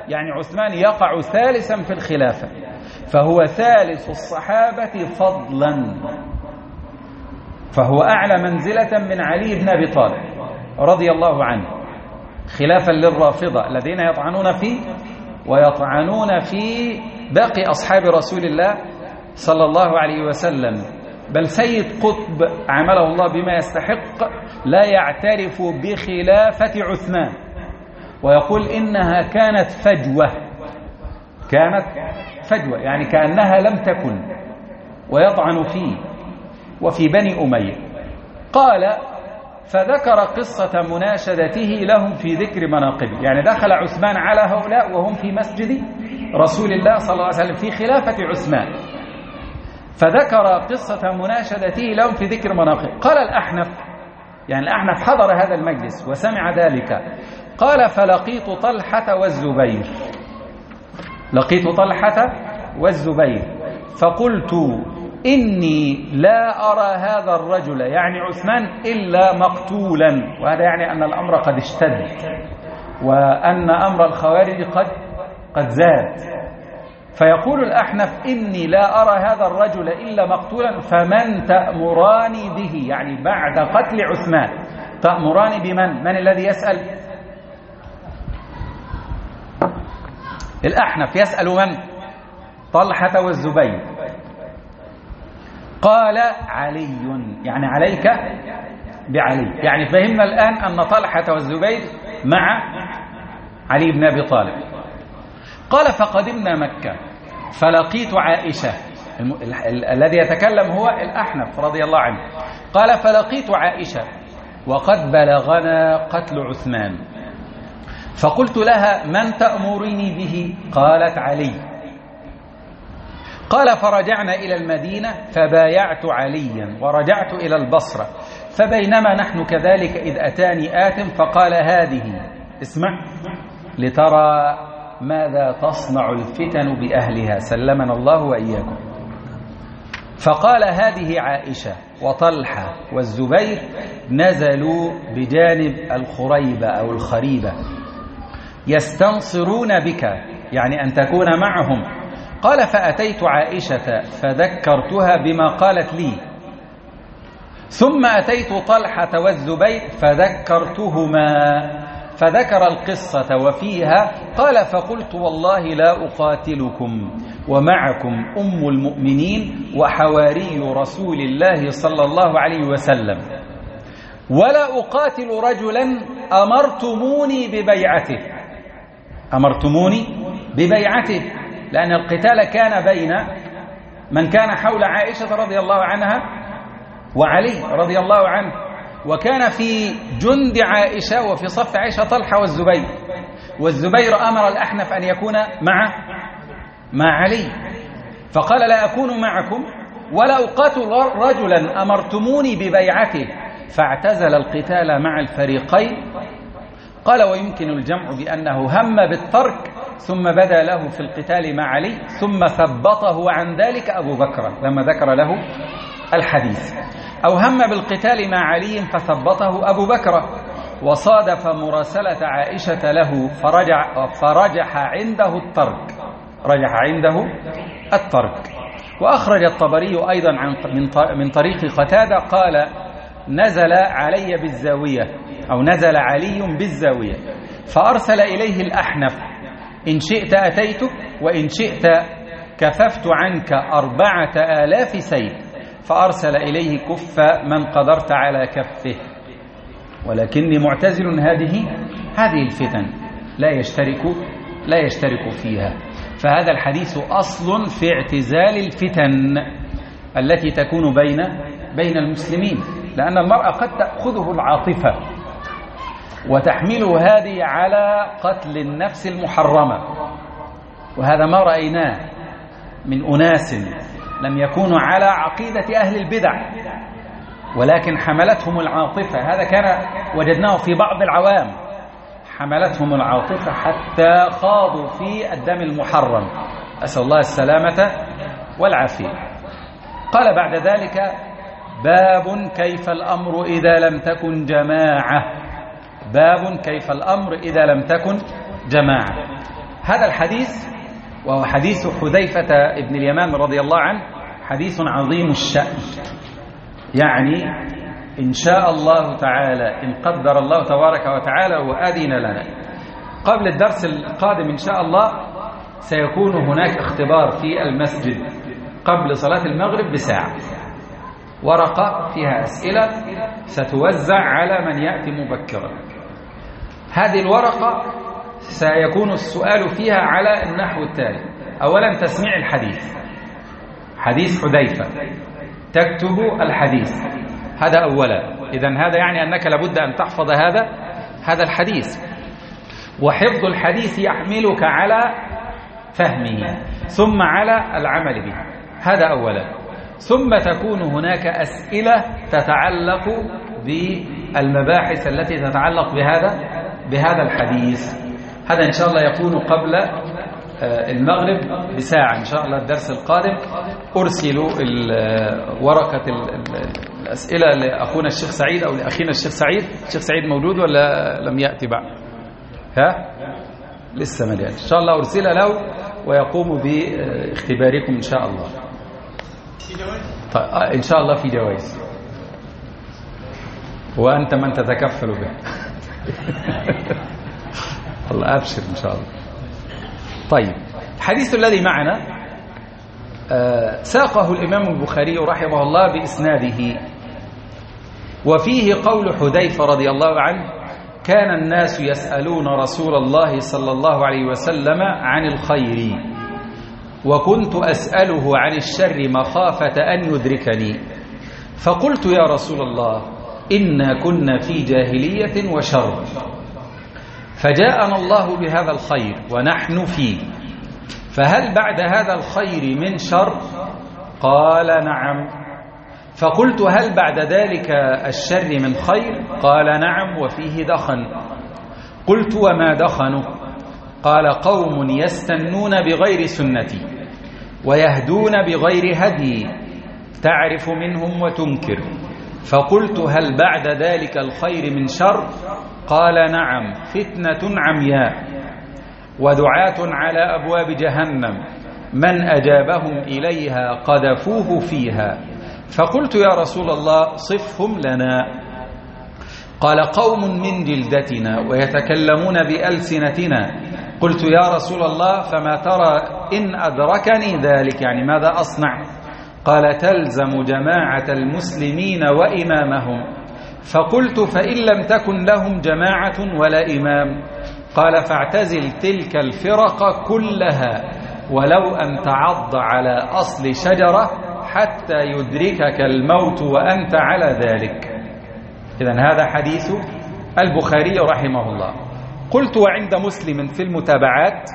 يعني عثمان يقع ثالثا في الخلافة، فهو ثالث الصحابة فضلا، فهو أعلى منزلة من علي بن أبي طالب رضي الله عنه، خلافا للرافضة الذين يطعنون فيه ويطعنون في باقي أصحاب رسول الله صلى الله عليه وسلم. بل سيد قطب عمله الله بما يستحق لا يعترف بخلافة عثمان، ويقول إنها كانت فجوة، كانت فجوة يعني كأنها لم تكن، ويطعن فيه وفي بني أمية. قال فذكر قصة مناشدته لهم في ذكر مناقبه، يعني دخل عثمان على هؤلاء وهم في مسجد رسول الله صلى الله عليه وسلم في خلافة عثمان، فذكر قصة مناشدته لهم في ذكر مناقبه. قال الأحنف، يعني الأحنف حضر هذا المجلس وسمع ذلك، قال فلقيت طلحة والزبير، لقيت طلحة والزبير فقلت إني لا أرى هذا الرجل يعني عثمان إلا مقتولا، وهذا يعني أن الأمر قد اشتد وأن أمر الخوارج قد قد زاد. فيقول الأحنف إني لا أرى هذا الرجل إلا مقتولا، فمن تأمراني به؟ يعني بعد قتل عثمان تأمراني بمن؟ من الذي يسأل؟ الأحنف يسأل من؟ طلحة والزبير. قال علي، يعني عليك بعلي، يعني فهمنا الآن أن طلحة والزبير مع علي بن أبي طالب. قال فقدمنا مكة فلقيت عائشة، الم... ال... ال... الذي يتكلم هو الأحنف رضي الله عنه. قال فلقيت عائشة وقد بلغنا قتل عثمان، فقلت لها من تأمرني به؟ قالت علي. قال فرجعنا إلى المدينة فبايعت عليا ورجعت إلى البصرة، فبينما نحن كذلك إذ أتاني آت فقال هذه، اسمع لترى ماذا تصنع الفتن بأهلها سلمنا الله وإياكم. فقال هذه عائشة وطلحة والزبير نزلوا بجانب الخريبة أو الخريبة يستنصرون بك، يعني أن تكون معهم. قال فأتيت عائشة فذكرتها بما قالت لي، ثم أتيت طلحة والزبير فذكرتهما، فذكر القصة وفيها قال فقلت والله لا أقاتلكم ومعكم أم المؤمنين وحواري رسول الله صلى الله عليه وسلم، ولا أقاتل رجلا أمرتموني ببيعته، أمرتموني ببيعته، لأن القتال كان بين من كان حول عائشة رضي الله عنها وعلي رضي الله عنه، وكان في جند عائشة وفي صف عائشة طلحة والزبير، والزبير أمر الأحنف أن يكون مع مع علي، فقال لا أكون معكم ولا أقاتل رجلا أمرتموني ببيعته، فاعتزل القتال مع الفريقين. قال ويمكن الجمع بأنه هم بالترك ثم بدا له في القتال مع علي، ثم ثبطه عن ذلك أبو بكر لما ذكر له الحديث، أو هم بالقتال مع علي فثبطه أبو بكر، وصادف مراسلة عائشة له فرجع فرجح عنده الترك، رجح عنده الترك. وأخرج الطبري أيضا عن من طريق قتادة قال نزل علي بالزاوية أو نزل علي بالزاوية فأرسل إليه الأحنف إن شئت أتيتك وإن شئت كففت عنك أربعة آلاف سيف، فأرسل إليه كف من قدرت على كفه، ولكني معتزل هذه هذه الفتن لا يشترك لا يشترك فيها. فهذا الحديث أصل في اعتزال الفتن التي تكون بين بين المسلمين، لأن المرأة قد تأخذه العاطفة وتحمل هذه على قتل النفس المحرمة، وهذا ما رأيناه من أناس لم يكونوا على عقيدة أهل البدع ولكن حملتهم العاطفة، هذا كان وجدناه في بعض العوام، حملتهم العاطفة حتى خاضوا في الدم المحرم، أسأل الله السلامة والعافية. قال بعد ذلك باب كيف الأمر إذا لم تكن جماعة، باب كيف الأمر إذا لم تكن جماعة. هذا الحديث وهو حديث حذيفة بن اليمان رضي الله عنه حديث عظيم الشأن، يعني إن شاء الله تعالى، إن قدر الله تبارك وتعالى وأذن لنا، قبل الدرس القادم إن شاء الله سيكون هناك اختبار في المسجد قبل صلاة المغرب بساعة، ورقة فيها أسئلة ستوزع على من يأتي مبكرا. هذه الورقة سيكون السؤال فيها على النحو التالي: أولا تسميع الحديث، حديث حذيفة، تكتب الحديث، هذا أولا. إذن هذا يعني أنك لابد أن تحفظ هذا هذا الحديث، وحفظ الحديث يحملك على فهمه ثم على العمل به، هذا أولا. ثم تكون هناك أسئلة تتعلق بالمباحث التي تتعلق بهذا بهذا الحديث. هذا إن شاء الله يكون قبل المغرب بساعة إن شاء الله. الدرس القادم أرسل ورقة الأسئلة لأخونا الشيخ سعيد أو لأخينا الشيخ سعيد. الشيخ سعيد موجود ولا لم يأتي بعد؟ ها؟ لسه ما جاء. إن شاء الله أرسل له ويقوم باختباركم إن شاء الله. طيب إن شاء الله في جوائز، وأنت من تتكفل به. الله أبشر إن شاء الله. طيب الحديث الذي معنا آه ساقه الإمام البخاري رحمه الله بإسناده، وفيه قول حذيفة رضي الله عنه: كان الناس يسألون رسول الله صلى الله عليه وسلم عن الخير، وكنت أسأله عن الشر مخافة أن يدركني، فقلت يا رسول الله إنا كنا في جاهلية وشر، فجاءنا الله بهذا الخير ونحن فيه، فهل بعد هذا الخير من شر؟ قال نعم. فقلت هل بعد ذلك الشر من خير؟ قال نعم وفيه دخن. قلت وما دخنه؟ قال قوم يستنون بغير سنتي ويهدون بغير هدي، تعرف منهم وتنكر. فقلت هل بعد ذلك الخير من شر؟ قال نعم، فتنة عمياء ودعاة على أبواب جهنم من أجابهم إليها قذفوه فيها. فقلت يا رسول الله صفهم لنا. قال قوم من جلدتنا ويتكلمون بألسنتنا. قلت يا رسول الله فما ترى إن أدركني ذلك، يعني ماذا أصنع؟ قال تلزم جماعة المسلمين وإمامهم. فقلت فإن لم تكن لهم جماعة ولا إمام؟ قال فاعتزل تلك الفرق كلها ولو أن تعض على أصل شجرة حتى يدركك الموت وأنت على ذلك. إذن هذا حديث البخاري رحمه الله. قلت وعند مسلم في المتابعات،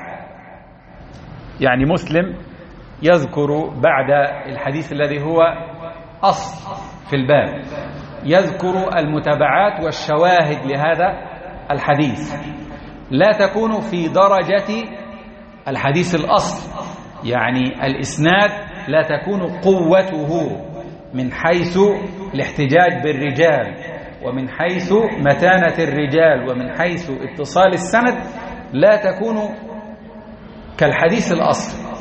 يعني مسلم يذكر بعد الحديث الذي هو أصل في الباب، يذكر المتابعات والشواهد لهذا الحديث، لا تكون في درجة الحديث الأصل، يعني الإسناد لا تكون قوته من حيث الاحتجاج بالرجال ومن حيث متانة الرجال ومن حيث اتصال السند، لا تكون كالحديث الأصل،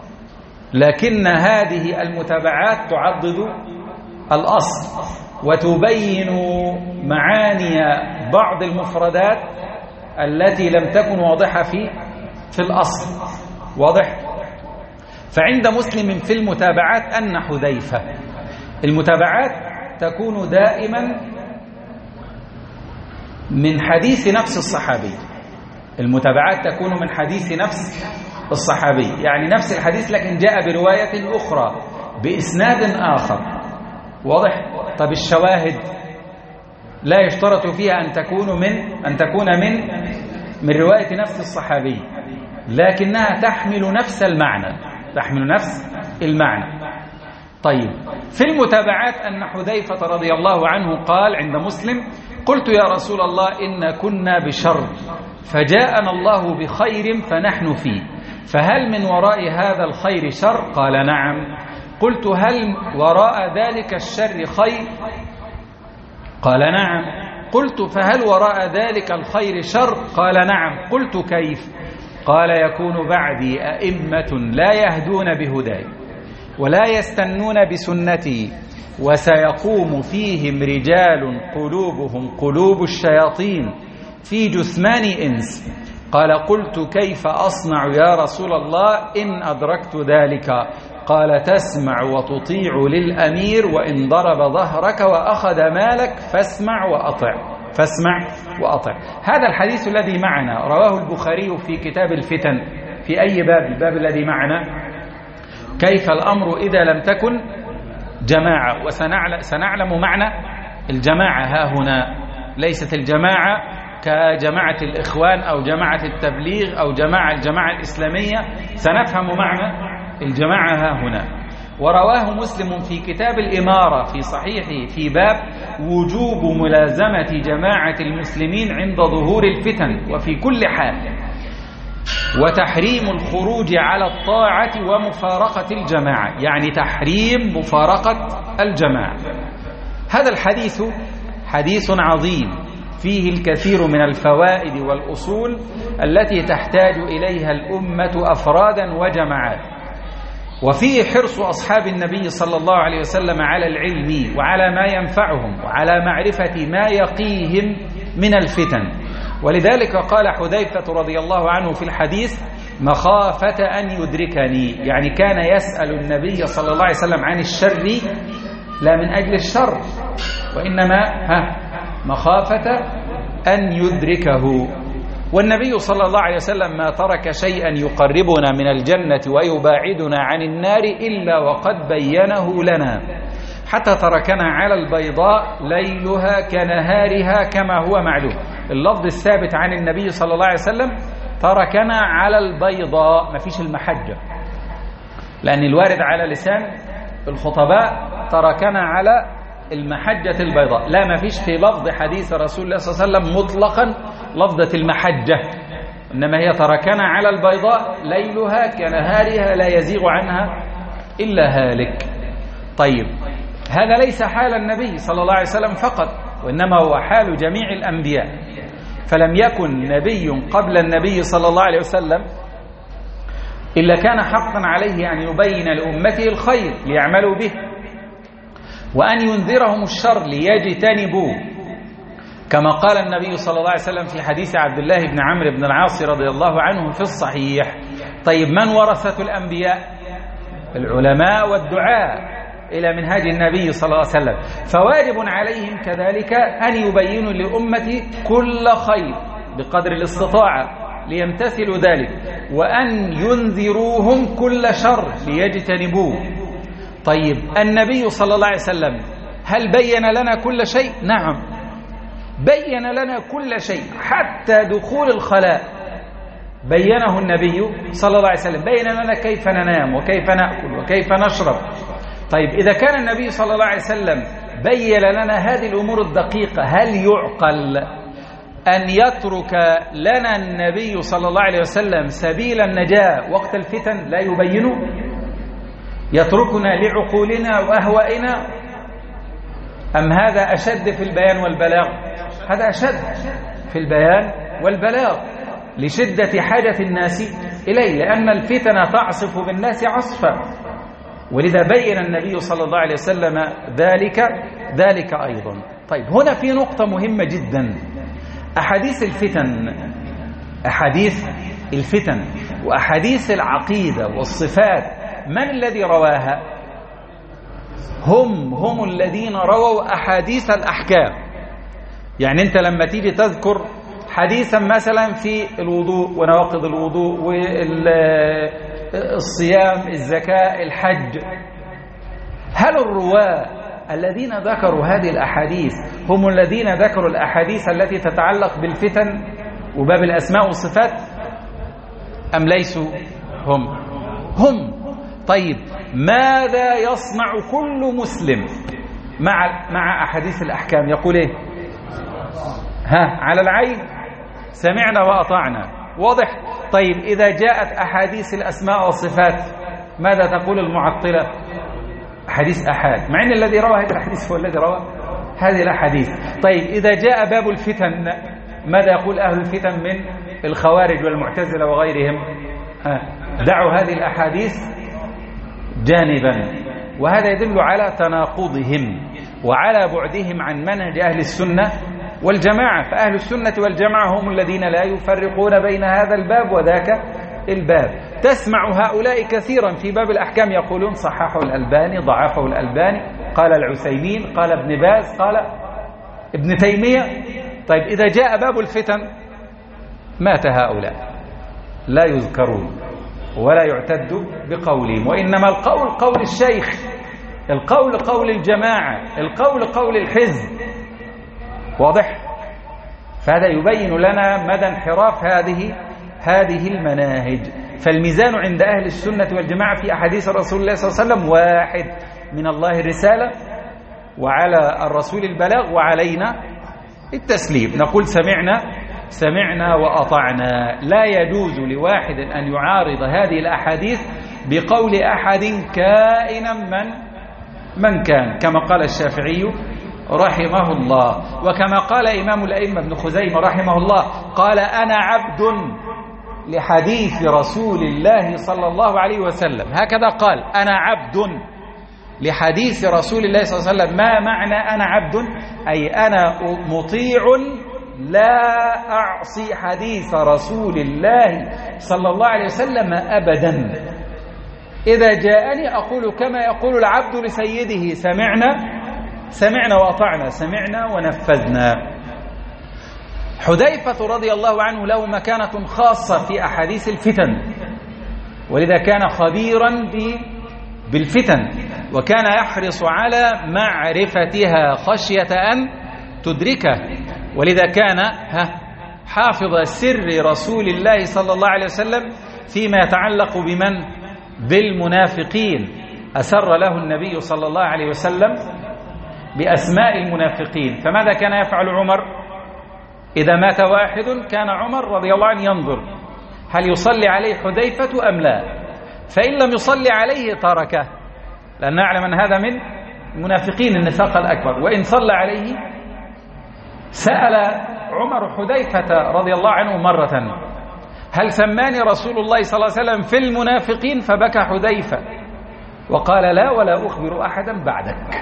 لكن هذه المتابعات تعضد الأصل وتبين معاني بعض المفردات التي لم تكن واضحة في في الأصل. واضح؟ فعند مسلم في المتابعات أن حذيفة، المتابعات تكون دائما من حديث نفس الصحابي، المتابعات تكون من حديث نفس الصحابي، يعني نفس الحديث لكن جاء برواية أخرى بإسناد آخر. واضح؟ طب الشواهد لا يشترط فيها أن تكون من أن تكون من من رواية نفس الصحابي، لكنها تحمل نفس المعنى، تحمل نفس المعنى. طيب في المتابعات أن حذيفة رضي الله عنه قال عند مسلم: قلت يا رسول الله إن كنا بشر فجاءنا الله بخير فنحن فيه، فهل من وراء هذا الخير شر؟ قال نعم. قلت هل وراء ذلك الشر خير؟ قال نعم. قلت فهل وراء ذلك الخير شر؟ قال نعم. قلت كيف؟ قال يكون بعدي أئمة لا يهدون بهداي ولا يستنون بسنتي وسيقوم فيهم رجال قلوبهم قلوب الشياطين في جثمان إنس. قال قلت كيف أصنع يا رسول الله إن أدركت ذلك؟ قال تسمع وتطيع للأمير وإن ضرب ظهرك وأخذ مالك فاسمع وأطع فاسمع وأطع. هذا الحديث الذي معنا رواه البخاري في كتاب الفتن. في أي باب؟ الباب الذي معنا كيف الأمر إذا لم تكن جماعة. وسنعلم معنى الجماعة ها هنا، ليست الجماعة كجماعة الإخوان أو جماعة التبليغ أو جماعة الجماعة الإسلامية. سنفهم معنى الجماعة ها هنا. ورواه مسلم في كتاب الإمارة في صحيحه في باب وجوب ملازمة جماعة المسلمين عند ظهور الفتن وفي كل حال، وتحريم الخروج على الطاعة ومفارقة الجماعة، يعني تحريم مفارقة الجماعة. هذا الحديث حديث عظيم فيه الكثير من الفوائد والأصول التي تحتاج إليها الأمة أفرادا وجماعات، وفيه حرص أصحاب النبي صلى الله عليه وسلم على العلم وعلى ما ينفعهم وعلى معرفة ما يقيهم من الفتن. ولذلك قال حذيفة رضي الله عنه في الحديث مخافة أن يدركني، يعني كان يسأل النبي صلى الله عليه وسلم عن الشر لا من أجل الشر، وإنما ها مخافة أن يدركه. والنبي صلى الله عليه وسلم ما ترك شيئا يقربنا من الجنة ويباعدنا عن النار إلا وقد بينه لنا، حتى تركنا على البيضاء ليلها كنهارها كما هو معلوم. اللفظ الثابت عن النبي صلى الله عليه وسلم تركنا على البيضاء، ما فيش المحجة، لأن الوارد على لسان الخطباء تركنا على المحجة البيضاء، لا ما فيش في لفظ حديث رسول الله صلى الله عليه وسلم مطلقا لفظة المحجة، إنما هي تركنا على البيضاء ليلها كنهارها لا يزيغ عنها إلا هالك. طيب هذا ليس حال النبي صلى الله عليه وسلم فقط، وإنما هو حال جميع الأنبياء، فلم يكن نبي قبل النبي صلى الله عليه وسلم إلا كان حقا عليه أن يبين لأمته الخير ليعملوا به، وأن ينذرهم الشر ليجتنبوه، كما قال النبي صلى الله عليه وسلم في حديث عبد الله بن عمرو بن العاص رضي الله عنه في الصحيح. طيب من ورثة الأنبياء؟ العلماء والدعاء إلى منهاج النبي صلى الله عليه وسلم، فواجب عليهم كذلك أن يبينوا لأمتي كل خير بقدر الاستطاعة ليمتثلوا ذلك، وأن ينذروهم كل شر ليجتنبوه. طيب النبي صلى الله عليه وسلم هل بين لنا كل شيء؟ نعم بين لنا كل شيء، حتى دخول الخلاء بينه النبي صلى الله عليه وسلم، بين لنا كيف ننام وكيف نأكل وكيف نشرب. طيب إذا كان النبي صلى الله عليه وسلم بين لنا هذه الأمور الدقيقة، هل يعقل أن يترك لنا النبي صلى الله عليه وسلم سبيل النجاة وقت الفتن لا يبينه؟ يتركنا لعقولنا وأهوائنا؟ أم هذا أشد في البيان والبلاغ؟ هذا أشد في البيان والبلاغ لشدة حاجة الناس إليه، لأن الفتن تعصف بالناس عصفا، ولذا بين النبي صلى الله عليه وسلم ذلك ذلك أيضا. طيب هنا في نقطة مهمة جدا، أحاديث الفتن أحاديث الفتن وأحاديث العقيدة والصفات من الذي رواها؟ هم هم الذين رووا أحاديث الأحكام. يعني أنت لما تيجي تذكر حديثا مثلا في الوضوء ونواقض الوضوء والصيام الزكاة الحج، هل الرواة الذين ذكروا هذه الأحاديث هم الذين ذكروا الأحاديث التي تتعلق بالفتن وباب الأسماء والصفات أم ليسوا هم؟ هم. طيب ماذا يصنع كل مسلم مع مع أحاديث الأحكام؟ يقول إيه؟ ها على العين سمعنا وأطعنا، واضح؟ طيب إذا جاءت أحاديث الأسماء والصفات ماذا تقول المعطلة؟ حديث أحاد، مع أن الذي روى هذه الحديث هو الذي روى هذه الأحاديث. طيب إذا جاء باب الفتن ماذا يقول أهل الفتن من الخوارج والمعتزلة وغيرهم؟ دعوا هذه الأحاديث جانبا. وهذا يدل على تناقضهم وعلى بعدهم عن منهج أهل السنة والجماعة. فأهل السنة والجماعة هم الذين لا يفرقون بين هذا الباب وذاك الباب. تسمع هؤلاء كثيرا في باب الأحكام يقولون صححه الألباني، ضعفه الألباني، قال العثيمين، قال ابن باز، قال ابن تيمية. طيب إذا جاء باب الفتن مات هؤلاء، لا يذكرون ولا يعتد بقولهم، وإنما القول قول الشيخ، القول قول الجماعة، القول قول الحزب. واضح؟ فهذا يبين لنا مدى انحراف هذه هذه المناهج. فالميزان عند أهل السنة والجماعة في أحاديث رسول الله صلى الله عليه وسلم واحد: من الله الرسالة، وعلى الرسول البلاغ، وعلينا التسليم. نقول سمعنا سمعنا وأطعنا. لا يجوز لواحد أن يعارض هذه الأحاديث بقول أحد كائنا من من كان، كما قال الشافعي رحمه الله، وكما قال إمام الأئمة ابن خزيمة رحمه الله، قال: أنا عبد لحديث رسول الله صلى الله عليه وسلم. هكذا قال: أنا عبد لحديث رسول الله صلى الله عليه وسلم. ما معنى أنا عبد؟ أي أنا مطيع لا أعصي حديث رسول الله صلى الله عليه وسلم أبدا. إذا جاءني أقول كما يقول العبد لسيده: سمعنا سمعنا وأطعنا، سمعنا ونفذنا. حذيفة رضي الله عنه له مكانة خاصة في أحاديث الفتن، ولذا كان خبيرا بالفتن، وكان يحرص على معرفتها خشية أن تدركه. ولذا كان حافظ سر رسول الله صلى الله عليه وسلم فيما يتعلق بمن؟ بالمنافقين. أسر له النبي صلى الله عليه وسلم بأسماء المنافقين. فماذا كان يفعل عمر؟ إذا مات واحد كان عمر رضي الله عنه ينظر هل يصلي عليه حذيفة أم لا، فإن لم يصلي عليه تركه، لأن نعلم أن هذا من منافقين النفاق الأكبر. وإن صلى عليه سأل عمر حذيفة رضي الله عنه مرة: هل سماني رسول الله صلى الله عليه وسلم في المنافقين؟ فبكى حذيفة وقال: لا، ولا أخبر أحدا بعدك،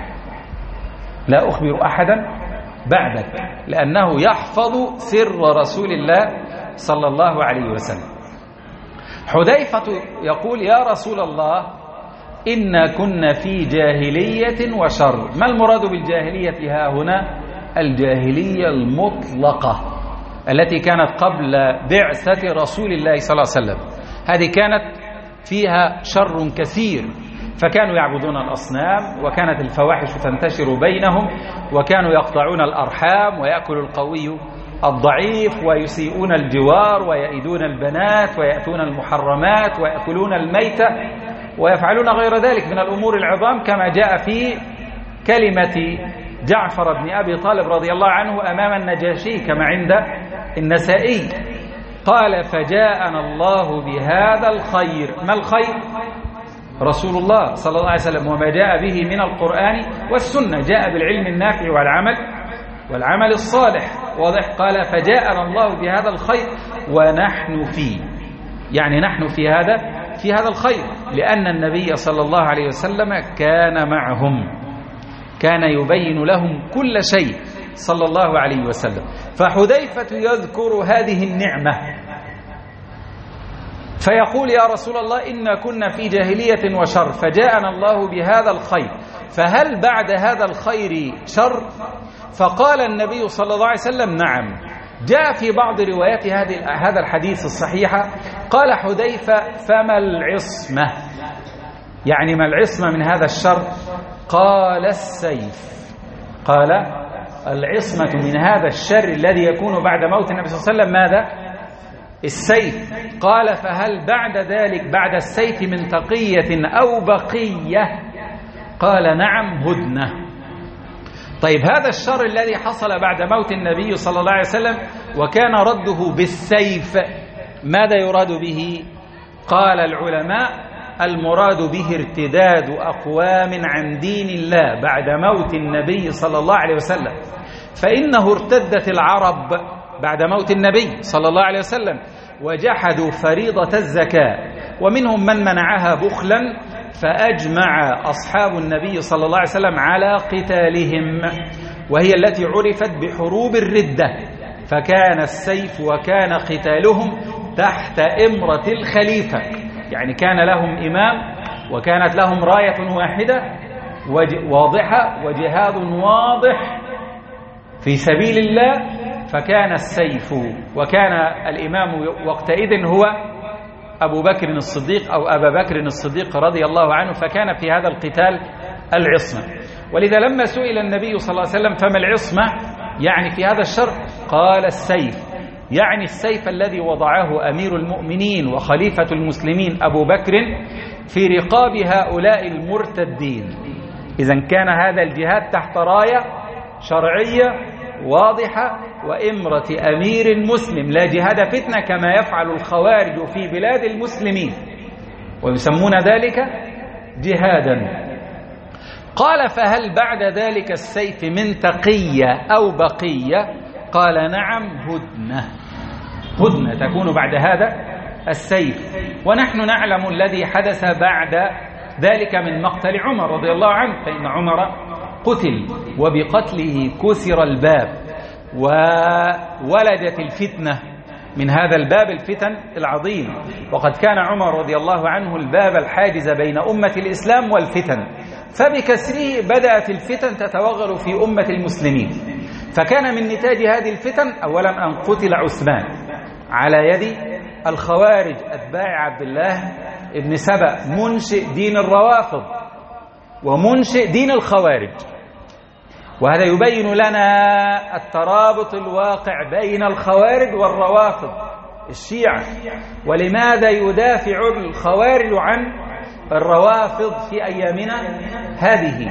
لا أخبر أحدا بعدك، لأنه يحفظ سر رسول الله صلى الله عليه وسلم. حذيفة يقول: يا رسول الله، إنا كنا في جاهلية وشر. ما المراد بالجاهلية ها هنا؟ الجاهلية المطلقة التي كانت قبل بعثة رسول الله صلى الله عليه وسلم. هذه كانت فيها شر كثير، فكانوا يعبدون الأصنام، وكانت الفواحش تنتشر بينهم، وكانوا يقطعون الأرحام، ويأكل القوي الضعيف، ويسيئون الجوار، ويئدون البنات، ويأتون المحرمات، ويأكلون الميتة، ويفعلون غير ذلك من الأمور العظام، كما جاء في كلمة جعفر بن أبي طالب رضي الله عنه أمام النجاشي كما عند النسائي، قال: فجاءنا الله بهذا الخير. ما الخير؟ رسول الله صلى الله عليه وسلم وما جاء به من القرآن والسنة، جاء بالعلم النافع والعمل والعمل الصالح. واضح؟ قال: فجاءنا الله بهذا الخير ونحن فيه، يعني نحن في هذا في هذا الخير، لأن النبي صلى الله عليه وسلم كان معهم، كان يبين لهم كل شيء صلى الله عليه وسلم. فحذيفة يذكر هذه النعمة فيقول: يا رسول الله، إنا كنا في جاهلية وشر، فجاءنا الله بهذا الخير، فهل بعد هذا الخير شر؟ فقال النبي صلى الله عليه وسلم: نعم. جاء في بعض روايات هذا الحديث الصحيحة قال حذيفة: فما العصمة؟ يعني ما العصمة من هذا الشر؟ قال: السيف. قال: العصمة من هذا الشر الذي يكون بعد موت النبي صلى الله عليه وسلم ماذا؟ السيف. قال: فهل بعد ذلك بعد السيف من تقية أو بقية؟ قال: نعم، هدنة. طيب، هذا الشر الذي حصل بعد موت النبي صلى الله عليه وسلم وكان رده بالسيف، ماذا يراد به؟ قال العلماء: المراد به ارتداد أقوام عن دين الله بعد موت النبي صلى الله عليه وسلم، فإنه ارتدت العرب بعد موت النبي صلى الله عليه وسلم، وجحدوا فريضة الزكاة، ومنهم من منعها بخلا، فأجمع أصحاب النبي صلى الله عليه وسلم على قتالهم، وهي التي عرفت بحروب الردة، فكان السيف وكان قتالهم تحت إمرة الخليفة، يعني كان لهم إمام وكانت لهم راية واحدة واضحة وجهاد واضح في سبيل الله، فكان السيف وكان الإمام وقتئذ هو أبو بكر الصديق أو أبا بكر الصديق رضي الله عنه، فكان في هذا القتال العصمة. ولذا لما سئل النبي صلى الله عليه وسلم فما العصمة يعني في هذا الشرع، قال السيف، يعني السيف الذي وضعه أمير المؤمنين وخليفة المسلمين أبو بكر في رقاب هؤلاء المرتدين. إذن كان هذا الجهاد تحت راية شرعية واضحة وإمرة أمير مسلم، لا جهاد فتنة كما يفعل الخوارج في بلاد المسلمين ويسمون ذلك جهادا. قال فهل بعد ذلك السيف من تقية أو بقية؟ قال نعم، هدنة، هدنة تكون بعد هذا السيف. ونحن نعلم الذي حدث بعد ذلك من مقتل عمر رضي الله عنه، فإن عمر قتل وبقتله كسر الباب وولدت الفتنة من هذا الباب، الفتن العظيم، وقد كان عمر رضي الله عنه الباب الحاجز بين أمة الإسلام والفتن، فبكسره بدأت الفتن تتوغل في أمة المسلمين. فكان من نتاج هذه الفتن أولا أن قتل عثمان على يد الخوارج أتباع عبد الله ابن سبأ منشئ دين الروافض ومنشئ دين الخوارج. وهذا يبين لنا الترابط الواقع بين الخوارج والروافض الشيعة، ولماذا يدافع الخوارج عن الروافض في أيامنا هذه.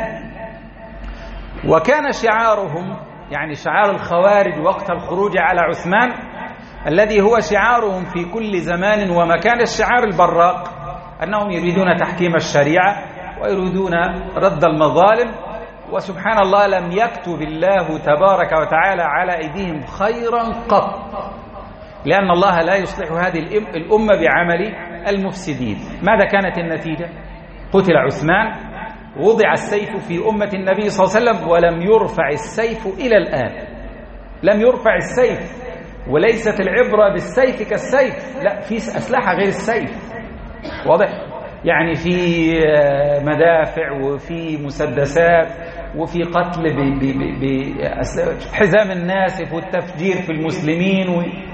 وكان شعارهم، يعني شعار الخوارج وقت الخروج على عثمان الذي هو شعارهم في كل زمان ومكان، الشعار البراق، أنهم يريدون تحكيم الشريعة ويريدون رد المظالم. وسبحان الله لم يكتب الله تبارك وتعالى على أيديهم خيرا قط، لأن الله لا يصلح هذه الأمة بعمل المفسدين. ماذا كانت النتيجة؟ قتل عثمان، وضع السيف في أمة النبي صلى الله عليه وسلم، ولم يرفع السيف إلى الآن، لم يرفع السيف. وليست العبرة بالسيف كالسيف، لا، في أسلحة غير السيف، واضح؟ يعني في مدافع وفي مسدسات وفي قتل بحزام الناسف والتفجير في المسلمين،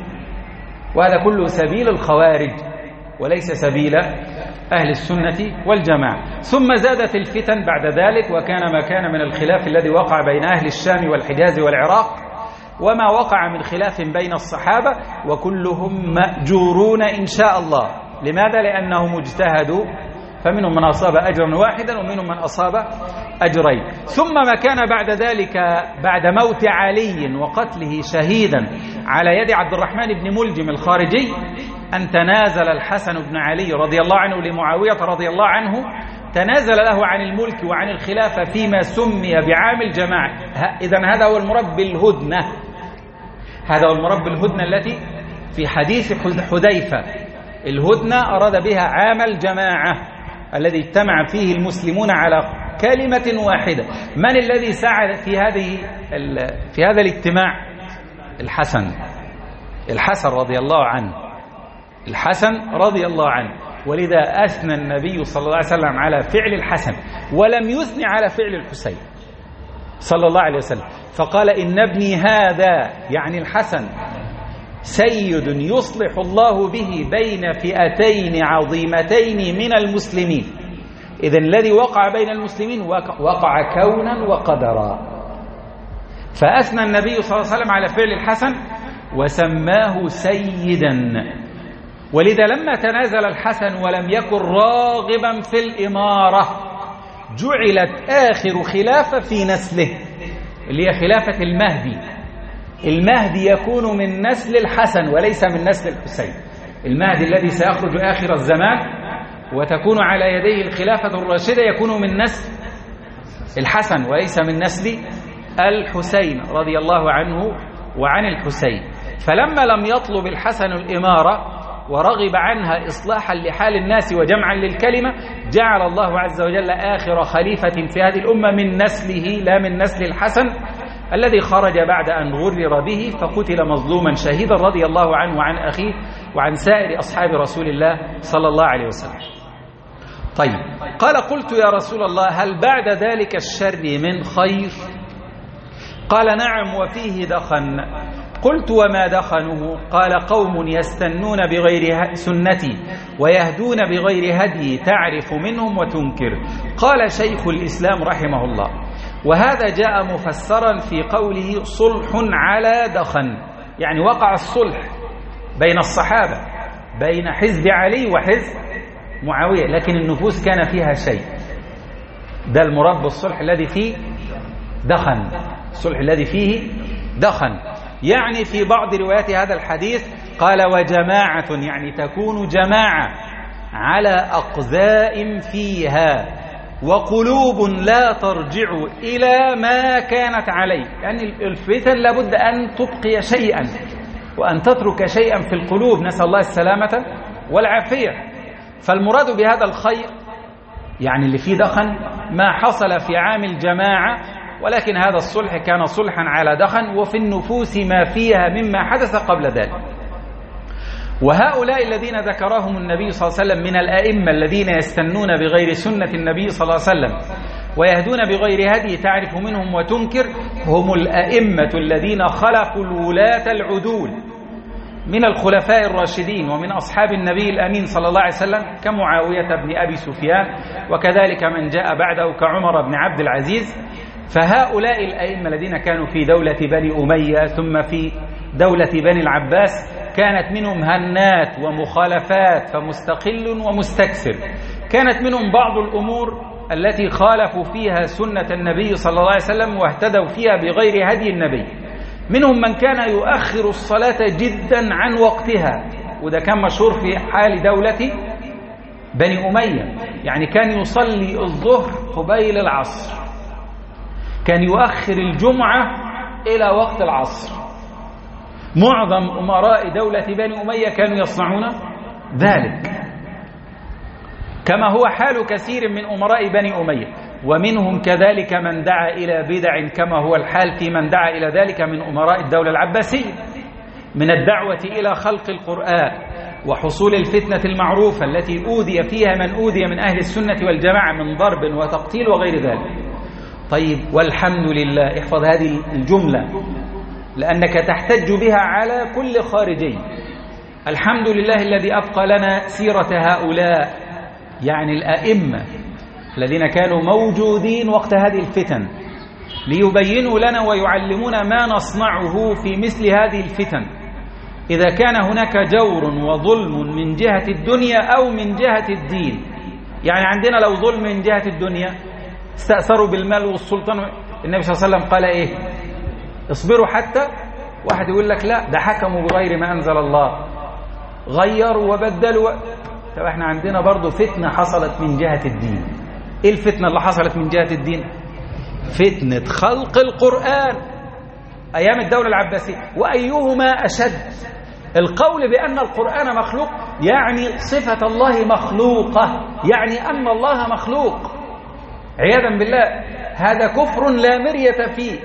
وهذا كله سبيل الخوارج وليس سبيل أهل السنة والجماعة. ثم زادت الفتن بعد ذلك، وكان ما كان من الخلاف الذي وقع بين أهل الشام والحجاز والعراق، وما وقع من خلاف بين الصحابة، وكلهم مأجورون إن شاء الله. لماذا؟ لأنهم اجتهدوا، فمنهم من أصاب أجرا واحدا ومنهم من أصاب أجرين. ثم ما كان بعد ذلك بعد موت علي وقتله شهيدا على يد عبد الرحمن بن ملجم الخارجي، أن تنازل الحسن بن علي رضي الله عنه لمعاوية رضي الله عنه، تنازل له عن الملك وعن الخلافة فيما سمي بعام الجماعة. إذن هذا هو المراد بالهدنة، هذا هو المراد بالهدنة التي في حديث حذيفة. الهدنة أراد بها عام الجماعة الذي اجتمع فيه المسلمون على كلمة واحدة. من الذي ساعد في هذه في هذا الاجتماع؟ الحسن، الحسن رضي الله عنه، الحسن رضي الله عنه. ولذا أثنى النبي صلى الله عليه وسلم على فعل الحسن ولم يثني على فعل الحسين صلى الله عليه وسلم، فقال إن ابني هذا، يعني الحسن، سيد يصلح الله به بين فئتين عظيمتين من المسلمين. إذن الذي وقع بين المسلمين وقع كونا وقدرا. فأثنى النبي صلى الله عليه وسلم على فعل الحسن وسماه سيدا. ولذا لما تنازل الحسن ولم يكن راغبا في الإمارة، جعلت آخر خلافة في نسله اللي هي خلافة المهدي. المهدي يكون من نسل الحسن وليس من نسل الحسين. المهدي الذي سيخرج آخر الزمان وتكون على يديه الخلافة الراشدة يكون من نسل الحسن وليس من نسل الحسين رضي الله عنه وعن الحسين. فلما لم يطلب الحسن الإمارة ورغب عنها إصلاحا لحال الناس وجمعا للكلمة، جعل الله عز وجل آخر خليفة في هذه الأمة من نسله لا من نسل الحسن الذي خرج بعد أن غرر به فقتل مظلوما شهيدا رضي الله عنه وعن أخيه وعن سائر أصحاب رسول الله صلى الله عليه وسلم. طيب، قال: قلت يا رسول الله هل بعد ذلك الشر من خير؟ قال: نعم وفيه دخن. قلت: وما دخنه؟ قال: قوم يستنون بغير سنتي ويهدون بغير هدي تعرف منهم وتنكر. قال شيخ الإسلام رحمه الله: وهذا جاء مفسرا في قوله صلح على دخن، يعني وقع الصلح بين الصحابة بين حزب علي وحزب معاوية، لكن النفوس كان فيها شيء. ده المراد بالصلح الذي فيه دخن، الصلح الذي فيه دخن. يعني في بعض روايات هذا الحديث قال: وجماعة، يعني تكون جماعة على أقذاء فيها وقلوب لا ترجع إلى ما كانت عليه. يعني الفتن لابد أن تبقي شيئا وأن تترك شيئا في القلوب، نسأل الله السلامة والعافية. فالمراد بهذا الخير يعني اللي فيه دخن ما حصل في عام الجماعة، ولكن هذا الصلح كان صلحا على دخن، وفي النفوس ما فيها مما حدث قبل ذلك. وهؤلاء الذين ذكرهم النبي صلى الله عليه وسلم من الأئمة الذين يستنون بغير سنة النبي صلى الله عليه وسلم ويهدون بغير هدي تعرف منهم وتنكر، هم الأئمة الذين خلقوا الولاة العدول من الخلفاء الراشدين ومن أصحاب النبي الأمين صلى الله عليه وسلم كمعاوية بن أبي سفيان، وكذلك من جاء بعده كعمر بن عبد العزيز. فهؤلاء الأئمة الذين كانوا في دولة بني أمية ثم في دولة بني العباس كانت منهم هنات ومخالفات، فمستقل ومستكثر. كانت منهم بعض الأمور التي خالفوا فيها سنة النبي صلى الله عليه وسلم واهتدوا فيها بغير هدي النبي. منهم من كان يؤخر الصلاة جدا عن وقتها، وده كان مشهور في حال دولة بني أمية، يعني كان يصلي الظهر قبيل العصر، كان يؤخر الجمعة إلى وقت العصر. معظم أمراء دولة بني أمية كانوا يصنعون ذلك، كما هو حال كثير من أمراء بني أمية. ومنهم كذلك من دعا إلى بدع كما هو الحال في من دعا إلى ذلك من أمراء الدولة العباسية، من الدعوة إلى خلق القرآن وحصول الفتنة المعروفة التي أوذي فيها من أوذي من أهل السنة والجماعة من ضرب وتقتيل وغير ذلك. طيب، والحمد لله، احفظ هذه الجملة لأنك تحتج بها على كل خارجي. الحمد لله الذي أبقى لنا سيرة هؤلاء، يعني الأئمة الذين كانوا موجودين وقت هذه الفتن ليبينوا لنا ويعلمونا ما نصنعه في مثل هذه الفتن، إذا كان هناك جور وظلم من جهة الدنيا أو من جهة الدين. يعني عندنا لو ظلم من جهة الدنيا استأثروا بالمال والسلطان، النبي صلى الله عليه وسلم قال إيه؟ اصبروا حتى، واحد يقول لك لا ده حكموا بغير ما أنزل الله، غيروا وبدلوا. طب احنا عندنا برضو فتنة حصلت من جهة الدين. ايه الفتنة اللي حصلت من جهة الدين؟ فتنة خلق القرآن أيام الدولة العباسية. وأيهما أشد؟ القول بأن القرآن مخلوق يعني صفة الله مخلوقة، يعني أن الله مخلوق عياذا بالله، هذا كفر لا مرية فيه.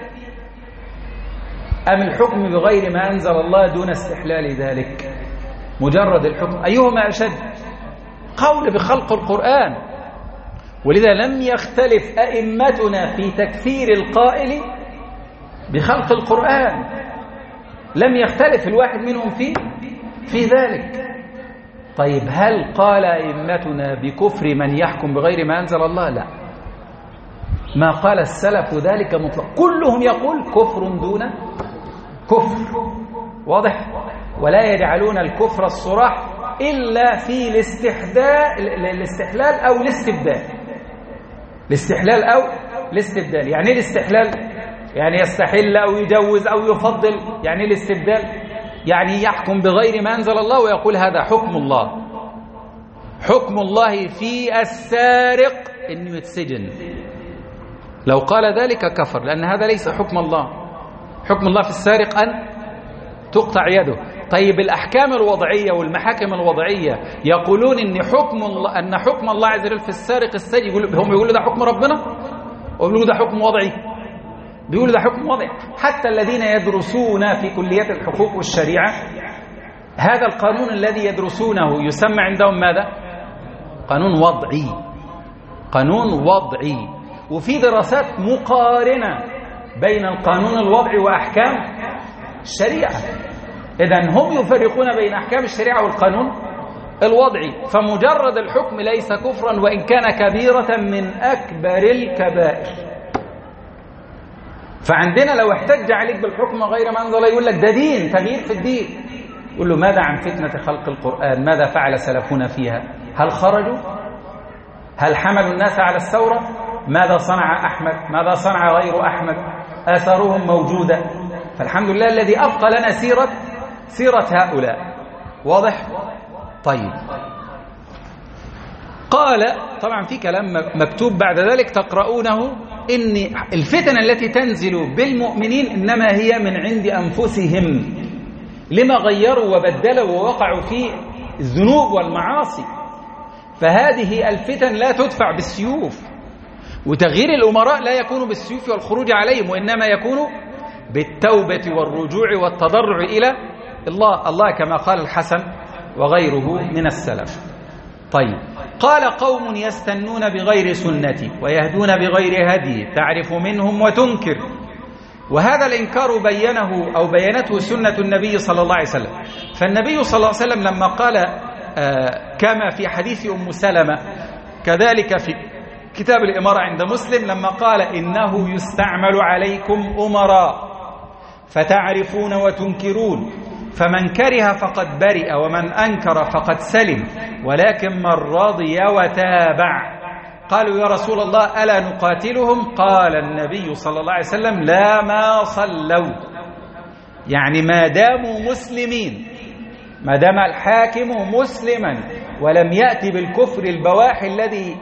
أم الحكم بغير ما أنزل الله دون استحلال ذلك، مجرد الحكم، أيهما أشد؟ قول بخلق القرآن. ولذا لم يختلف أئمتنا في تكفير القائل بخلق القرآن، لم يختلف الواحد منهم في في ذلك. طيب، هل قال أئمتنا بكفر من يحكم بغير ما أنزل الله؟ لا، ما قال السلف ذلك مطلق، كلهم يقول كفر دون كفر، واضح؟ ولا يجعلون الكفر الصراح إلا في الاستحلال أو الاستبدال. الاستحلال أو الاستبدال، يعني ايه الاستحلال؟ يعني يستحل أو يجوز أو يفضل. يعني الاستبدال يعني يحكم بغير ما أنزل الله ويقول هذا حكم الله. حكم الله في السارق إنه يتسجن، لو قال ذلك كفر، لأن هذا ليس حكم الله. حكم الله في السارق أن تقطع يده. طيب الأحكام الوضعية والمحاكم الوضعية يقولون إن حكم الله أن حكم الله عز وجل في السارق السيء، هم يقولوا ده حكم ربنا ويقولوا ده حكم وضعي، بيقولوا ده حكم وضعي. حتى الذين يدرسون في كليات الحقوق والشريعة هذا القانون الذي يدرسونه يسمى عندهم ماذا؟ قانون وضعي، قانون وضعي. وفي دراسات مقارنة بين القانون الوضعي وأحكام الشريعة. إذن هم يفرقون بين أحكام الشريعة والقانون الوضعي. فمجرد الحكم ليس كفرا وإن كان كبيرة من أكبر الكبائر. فعندنا لو احتج عليك بالحكم غير ما أنزل يقول لك ده دين، تغيير في الدين. يقول له ماذا عن فتنة خلق القرآن؟ ماذا فعل سلفنا فيها؟ هل خرجوا؟ هل حملوا الناس على الثورة؟ ماذا صنع أحمد؟ ماذا صنع غير أحمد؟ آثارهم موجودة. فالحمد لله الذي أبقى لنا سيرة سيرة هؤلاء. واضح؟ طيب، قال طبعا في كلام مكتوب بعد ذلك تقرؤونه، إن الفتن التي تنزل بالمؤمنين إنما هي من عند أنفسهم، لما غيروا وبدلوا ووقعوا في الذنوب والمعاصي. فهذه الفتن لا تدفع بالسيوف، وتغيير الأمراء لا يكون بالسيوف والخروج عليهم، وإنما يكون بالتوبة والرجوع والتضرع إلى الله الله كما قال الحسن وغيره من السلف. طيب، قال قوم يستنون بغير سنتي ويهدون بغير هدي تعرف منهم وتنكر. وهذا الإنكار بينه أو بينته سنة النبي صلى الله عليه وسلم. فالنبي صلى الله عليه وسلم لما قال آه كما في حديث أم سلمة كذلك في كتاب الإمارة عند مسلم لما قال إنه يستعمل عليكم أمراء فتعرفون وتنكرون، فمن كره فقد برئ ومن أنكر فقد سلم، ولكن من رضي وتابع. قالوا يا رسول الله ألا نقاتلهم؟ قال النبي صلى الله عليه وسلم لا ما صلوا، يعني ما داموا مسلمين، ما دام الحاكم مسلما ولم يأتي بالكفر البواح الذي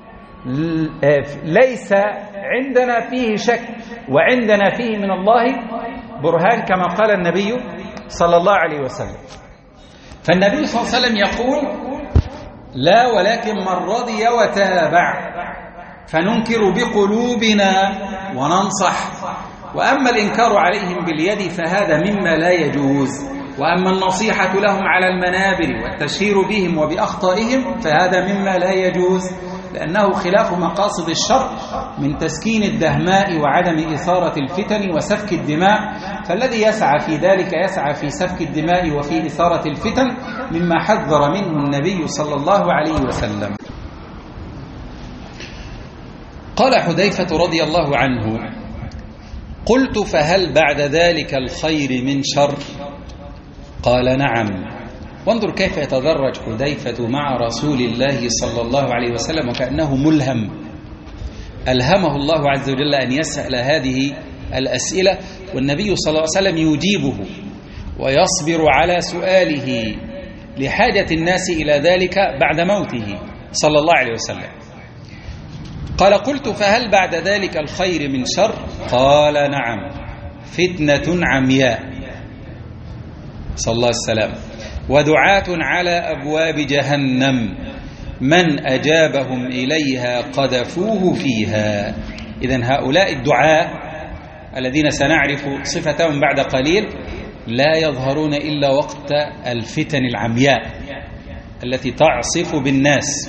ليس عندنا فيه شك وعندنا فيه من الله برهان كما قال النبي صلى الله عليه وسلم. فالنبي صلى الله عليه وسلم يقول لا ولكن من رضي وتابع، فننكر بقلوبنا وننصح. وأما الإنكار عليهم باليد فهذا مما لا يجوز، وأما النصيحة لهم على المنابر والتشهير بهم وبأخطائهم فهذا مما لا يجوز، لأنه خلاف مقاصد الشرع من تسكين الدهماء وعدم إثارة الفتن وسفك الدماء. فالذي يسعى في ذلك يسعى في سفك الدماء وفي إثارة الفتن مما حذر منه النبي صلى الله عليه وسلم. قال حذيفة رضي الله عنه قلت فهل بعد ذلك الخير من شر؟ قال نعم. وانظر كيف يتدرج حذيفة مع رسول الله صلى الله عليه وسلم وكأنه ملهم، ألهمه الله عز وجل أن يسأل هذه الأسئلة، والنبي صلى الله عليه وسلم يجيبه ويصبر على سؤاله لحاجة الناس إلى ذلك بعد موته صلى الله عليه وسلم. قال قلت فهل بعد ذلك الخير من شر؟ قال نعم، فتنة عمياء صلى الله عليه وسلم ودعاة على أبواب جهنم من أجابهم إليها قذفوه فيها. إذن هؤلاء الدعاة الذين سنعرف صفتهم بعد قليل لا يظهرون إلا وقت الفتن العمياء التي تعصف بالناس.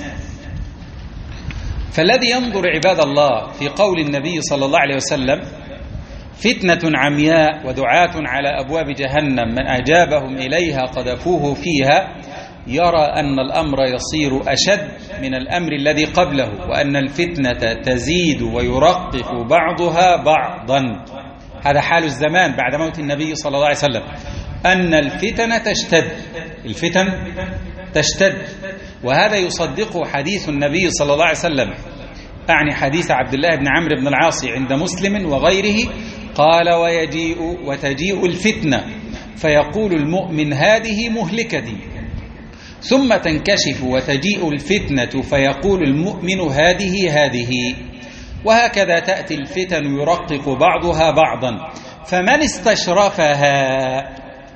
فالذي ينظر عباد الله في قول النبي صلى الله عليه وسلم فتنة عمياء ودعاة على أبواب جهنم من أجابهم إليها قذفوه فيها، يرى أن الأمر يصير أشد من الأمر الذي قبله، وأن الفتنة تزيد ويرقق بعضها بعضا. هذا حال الزمان بعد موت النبي صلى الله عليه وسلم، أن الفتن تشتد، الفتن تشتد. وهذا يصدقه حديث النبي صلى الله عليه وسلم، أعني حديث عبد الله بن عمرو بن العاص عند مسلم وغيره، قال ويجيء وتجيء الفتنة فيقول المؤمن هذه مهلكتي، ثم تنكشف وتجيء الفتنة فيقول المؤمن هذه هذه، وهكذا تأتي الفتن يرقق بعضها بعضا، فمن استشرفها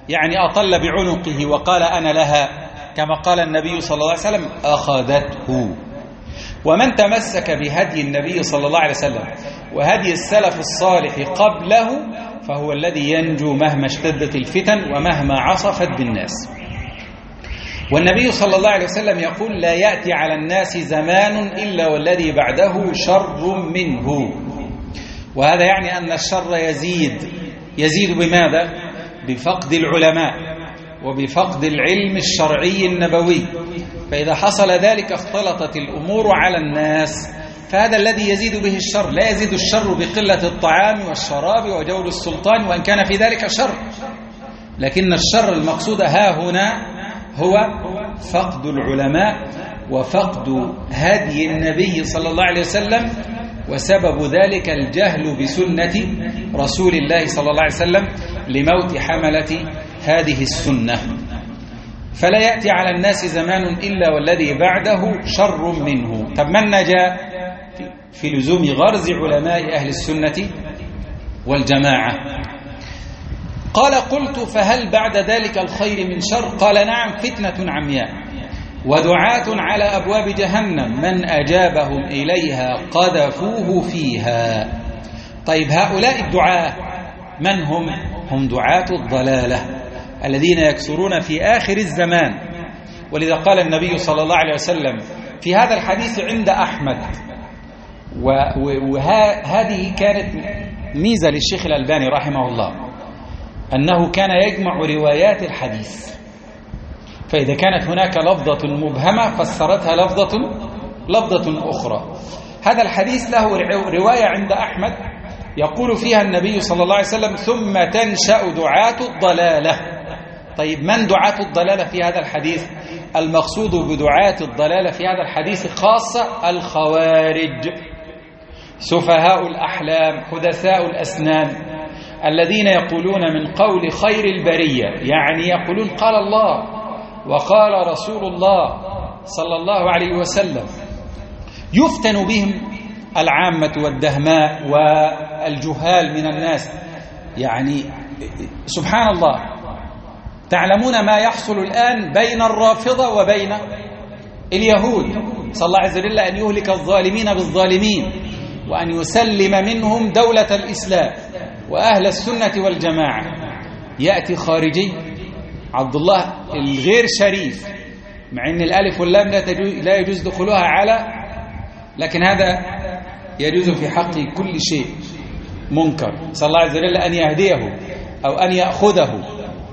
يعني أطل بعنقه وقال أنا لها، كما قال النبي صلى الله عليه وسلم أخذته. ومن تمسك بهدي النبي صلى الله عليه وسلم وهدي السلف الصالح قبله فهو الذي ينجو مهما اشتدت الفتن ومهما عصفت بالناس. والنبي صلى الله عليه وسلم يقول لا يأتي على الناس زمان إلا والذي بعده شر منه. وهذا يعني أن الشر يزيد. يزيد بماذا؟ بفقد العلماء وبفقد العلم الشرعي النبوي. فإذا حصل ذلك اختلطت الأمور على الناس، فهذا الذي يزيد به الشر. لا يزيد الشر بقلة الطعام والشراب وجور السلطان، وإن كان في ذلك شر، لكن الشر المقصود ها هنا هو فقد العلماء وفقد هدي النبي صلى الله عليه وسلم، وسبب ذلك الجهل بسنة رسول الله صلى الله عليه وسلم لموت حملة هذه السنة. فلا يأتي على الناس زمان إلا والذي بعده شر منه. طب من نجا في لزوم غرز علماء أهل السنة والجماعة؟ قال قلت فهل بعد ذلك الخير من شر؟ قال نعم، فتنة عمياء ودعاة على أبواب جهنم من أجابهم إليها قذفوه فيها. طيب هؤلاء الدعاة من هم؟ هم دعاة الضلالة الذين يكثرون في آخر الزمان. ولذا قال النبي صلى الله عليه وسلم في هذا الحديث عند أحمد، وهذه كانت ميزة للشيخ الألباني رحمه الله، أنه كان يجمع روايات الحديث، فإذا كانت هناك لفظة مبهمة فسرتها لفظة لفظة أخرى. هذا الحديث له رواية عند أحمد يقول فيها النبي صلى الله عليه وسلم ثم تنشأ دعاة الضلالة. طيب من دعاة الضلالة في هذا الحديث؟ المقصود بدعاة الضلالة في هذا الحديث خاصة الخوارج، سفهاء الأحلام حدثاء الأسنان، الذين يقولون من قول خير البرية، يعني يقولون قال الله وقال رسول الله صلى الله عليه وسلم. يفتن بهم العامة والدهماء والجهال من الناس. يعني سبحان الله، تعلمون ما يحصل الآن بين الرافضة وبين اليهود. صلى الله عز وجل أن يهلك الظالمين بالظالمين وأن يسلم منهم دولة الإسلام وأهل السنة والجماعة. يأتي خارجي عبد الله الغير شريف، مع أن الألف واللام لا يجوز دخولها على، لكن هذا يجوز في حق كل شيء منكر. صلى الله عز وجل أن يهديه أو أن يأخذه.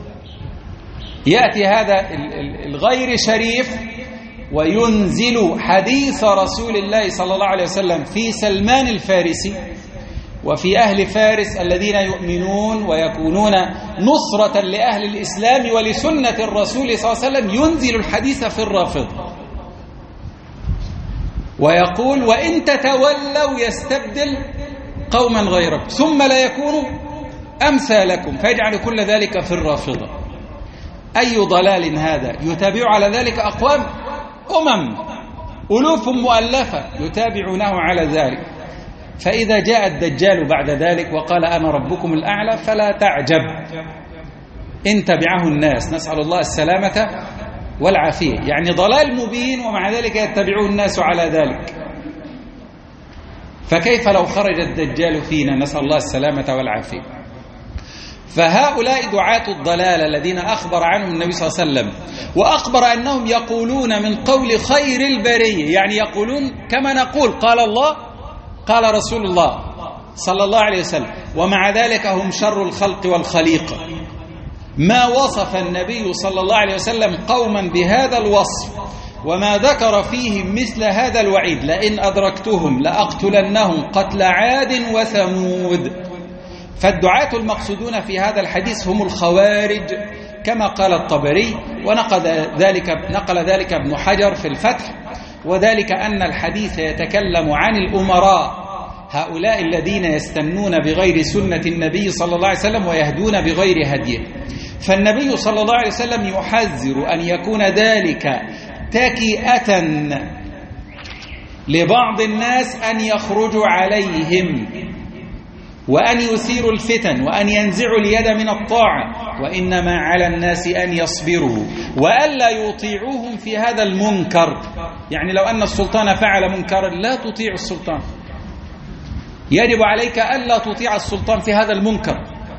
يأتي هذا الغير شريف وينزل حديث رسول الله صلى الله عليه وسلم في سلمان الفارسي وفي أهل فارس الذين يؤمنون ويكونون نصرة لأهل الإسلام ولسنة الرسول صلى الله عليه وسلم. ينزل الحديث في الرافض ويقول وإن تتولوا يستبدل قوما غيركم ثم لا يكونوا أمثالكم، فيجعل كل ذلك في الرافضة. أي ضلال هذا؟ يتابع على ذلك أقوام أمم ألوف مؤلفة يتابعونه على ذلك. فإذا جاء الدجال بعد ذلك وقال أنا ربكم الأعلى فلا تعجب إن تبعه الناس، نسأل الله السلامة والعافية. يعني ضلال مبين ومع ذلك يتبعه الناس على ذلك. فكيف لو خرج الدجال فينا؟ نسأل الله السلامة والعافية. فهؤلاء دعاة الضلال الذين أخبر عنهم النبي صلى الله عليه وسلم، وأخبر أنهم يقولون من قول خير البرية، يعني يقولون كما نقول قال الله قال رسول الله صلى الله عليه وسلم، ومع ذلك هم شر الخلق والخليقة. ما وصف النبي صلى الله عليه وسلم قوما بهذا الوصف وما ذكر فيهم مثل هذا الوعيد: لئن أدركتهم لأقتلنهم قتل عاد وثمود. فالدعاة المقصودون في هذا الحديث هم الخوارج كما قال الطبري، ونقل ذلك نقل ذلك ابن حجر في الفتح، وذلك أن الحديث يتكلم عن الأمراء، هؤلاء الذين يستنون بغير سنة النبي صلى الله عليه وسلم ويهدون بغير هديه. فالنبي صلى الله عليه وسلم يحذر أن يكون ذلك تكئة لبعض الناس أن يخرجوا عليهم وأن يثيروا الفتن وأن ينزعوا اليد من الطاعة وإنما على الناس أن يصبروا وألا يطيعوهم في هذا المنكر. يعني لو أن السلطان فعل منكرا لا تطيع السلطان، يجب عليك ألا تطيع السلطان في هذا المنكر،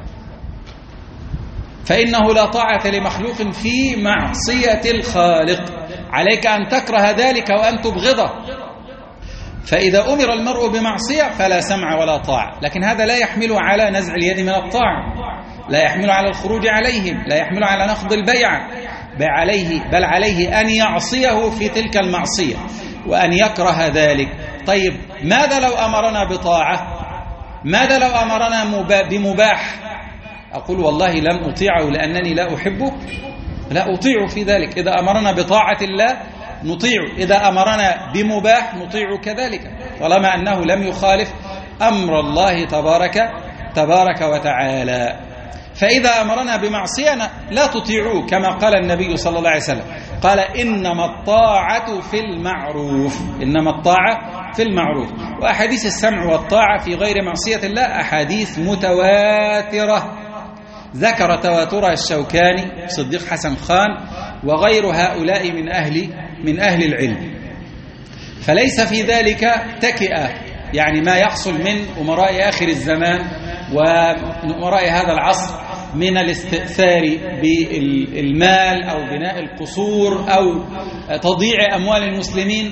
فإنه لا طاعة لمخلوق في معصية الخالق. عليك أن تكره ذلك وأن تبغضه. فإذا أمر المرء بمعصية فلا سمع ولا طاعة، لكن هذا لا يحمل على نزع اليد من الطاعة، لا يحمل على الخروج عليهم، لا يحمل على نقض البيعة، بل عليه, بل عليه أن يعصيه في تلك المعصية وأن يكره ذلك. طيب ماذا لو أمرنا بطاعة؟ ماذا لو أمرنا بمباح؟ أقول والله لن أطيعه لأنني لا أحبه، لا أطيع في ذلك. إذا أمرنا بطاعة الله نطيع، إذا أمرنا بمباح نطيع كذلك، طالما أنه لم يخالف أمر الله تبارك تبارك وتعالى. فإذا أمرنا بمعصية لا تطيعوه، كما قال النبي صلى الله عليه وسلم، قال إنما الطاعة في المعروف، إنما الطاعة في المعروف. وأحاديث السمع والطاعة في غير معصية الله أحاديث متواترة ذكر تواترها الشوكاني، صديق حسن خان، وغير هؤلاء من أهل من أهل العلم. فليس في ذلك تكئة، يعني ما يحصل من أمراء آخر الزمان وأمراء هذا العصر من الاستئثار بالمال أو بناء القصور أو تضييع أموال المسلمين،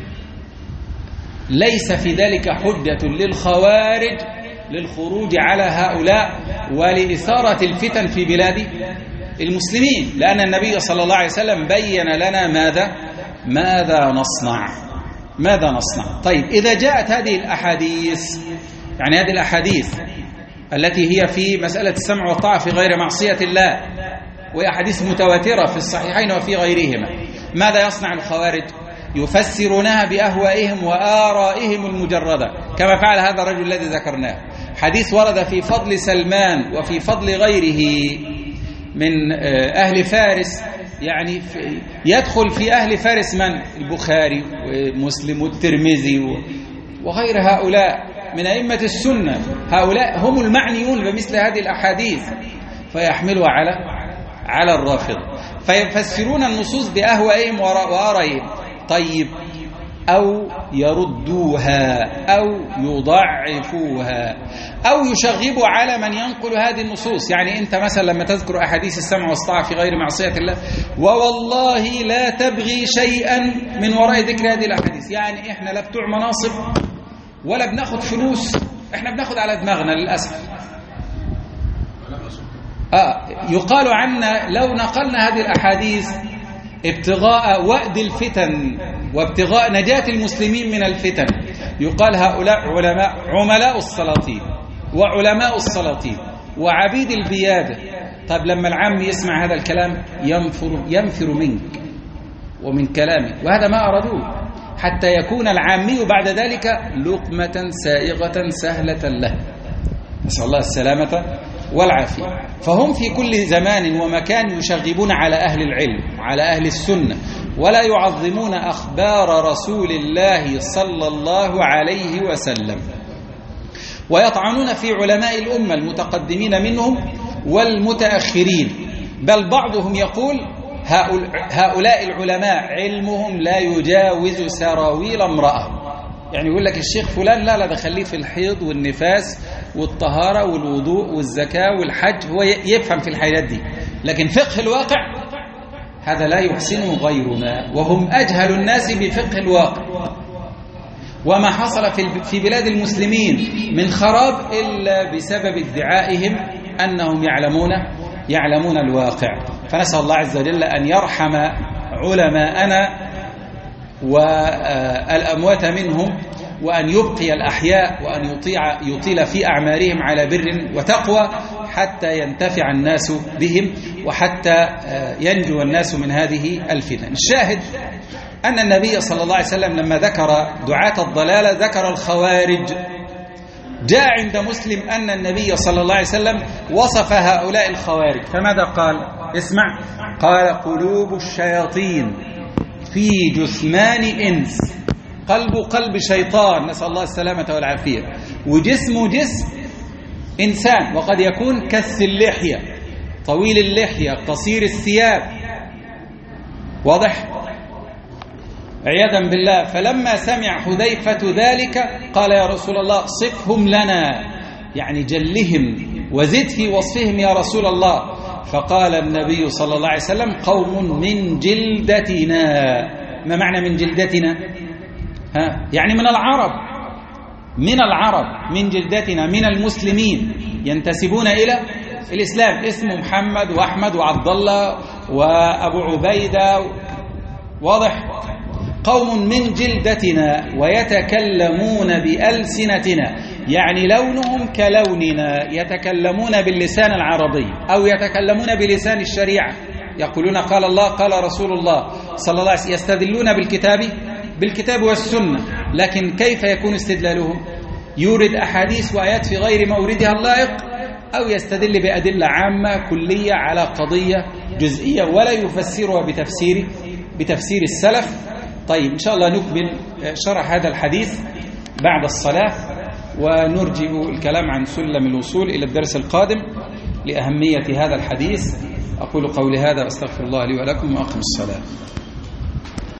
ليس في ذلك حجة للخوارج للخروج على هؤلاء ولإثارة الفتن في بلاد المسلمين، لأن النبي صلى الله عليه وسلم بين لنا ماذا ماذا نصنع ماذا نصنع. طيب إذا جاءت هذه الأحاديث، يعني هذه الأحاديث التي هي في مسألة السمع والطاعة في غير معصية الله، وأحاديث متواترة في الصحيحين وفي غيرهما، ماذا يصنع الخوارج؟ يفسرونها بأهوائهم وآرائهم المجردة، كما فعل هذا الرجل الذي ذكرناه. حديث ورد في فضل سلمان وفي فضل غيره من أهل فارس، يعني يدخل في أهل فارس من؟ البخاري ومسلم والترمذي وغير هؤلاء من أئمة السنة، هؤلاء هم المعنيون بمثل هذه الأحاديث، فيحملوا على على الرافض، فيفسرون النصوص بأهوائهم وآرائهم. طيب أو يردوها أو يضعفوها أو يشغبوا على من ينقل هذه النصوص. يعني أنت مثلا لما تذكر أحاديث السمع والطاعة في غير معصية الله، ووالله لا تبغي شيئا من وراء ذكر هذه الأحاديث، يعني إحنا لا بتوع مناصب ولا بناخد فلوس، إحنا بناخد على دماغنا للأسف. آه يقال عنا لو نقلنا هذه الأحاديث ابتغاء وأد الفتن وابتغاء نجاة المسلمين من الفتن، يقال هؤلاء علماء عملاء السلاطين وعلماء السلاطين وعبيد البيادة. طيب لما العام يسمع هذا الكلام ينفر, ينفر منك ومن كلامك، وهذا ما أرادوه، حتى يكون العامي بعد ذلك لقمة سائغة سهلة له، نسأل الله السلامة والعافية. فهم في كل زمان ومكان يشغبون على أهل العلم وعلى أهل السنة، ولا يعظمون أخبار رسول الله صلى الله عليه وسلم، ويطعنون في علماء الأمة المتقدمين منهم والمتأخرين. بل بعضهم يقول هؤلاء العلماء علمهم لا يجاوز سراويل امرأة، يعني يقول لك الشيخ فلان لا لا ده خليه في الحيض والنفاس والطهارة والوضوء والزكاة والحج، هو يفهم في الحاجات دي، لكن فقه الواقع هذا لا يحسنه غيرنا، وهم أجهل الناس بفقه الواقع. وما حصل في بلاد المسلمين من خراب إلا بسبب ادعائهم أنهم يعلمون يعلمون الواقع. فنسأل الله عز وجل أن يرحم علماءنا والأموات منهم، وأن يبقي الأحياء، وأن يطيع يطيل في أعمارهم على بر وتقوى حتى ينتفع الناس بهم وحتى ينجو الناس من هذه الفتن. الشاهد أن النبي صلى الله عليه وسلم لما ذكر دعاة الضلالة ذكر الخوارج. جاء عند مسلم أن النبي صلى الله عليه وسلم وصف هؤلاء الخوارج، فماذا قال؟ اسمع، قال قلوب الشياطين في جثمان إنس، قلب قلب شيطان، نسأل الله السلامة والعافية، وجسم جسم إنسان، وقد يكون كث اللحية. طويل اللحية قصير الثياب، واضح؟ عياذا بالله. فلما سمع حذيفة ذلك قال يا رسول الله صفهم لنا، يعني جلهم وزد في وصفهم يا رسول الله. فقال النبي صلى الله عليه وسلم قوم من جلدتنا. ما معنى من جلدتنا؟ ها؟ يعني من العرب، من العرب، من جلدتنا، من المسلمين ينتسبون إلى الإسلام، اسمه محمد وأحمد وعبد الله وأبو عبيدة، واضح؟ قوم من جلدتنا ويتكلمون بألسنتنا، يعني لونهم كلوننا، يتكلمون باللسان العربي أو يتكلمون بلسان الشريعة، يقولون قال الله قال رسول الله صلى الله عليه وسلم، يستدلون بالكتاب بالكتاب والسنة. لكن كيف يكون استدلالهم؟ يورد أحاديث وآيات في غير موردها اللائق، أو يستدل بأدلة عامة كلية على قضية جزئية ولا يفسرها بتفسير بتفسير السلف. طيب إن شاء الله نكمل شرح هذا الحديث بعد الصلاة، ونرجئ الكلام عن سلم الوصول إلى الدرس القادم لأهمية هذا الحديث. أقول قولي هذا وأستغفر الله لي ولكم وأقم الصلاة.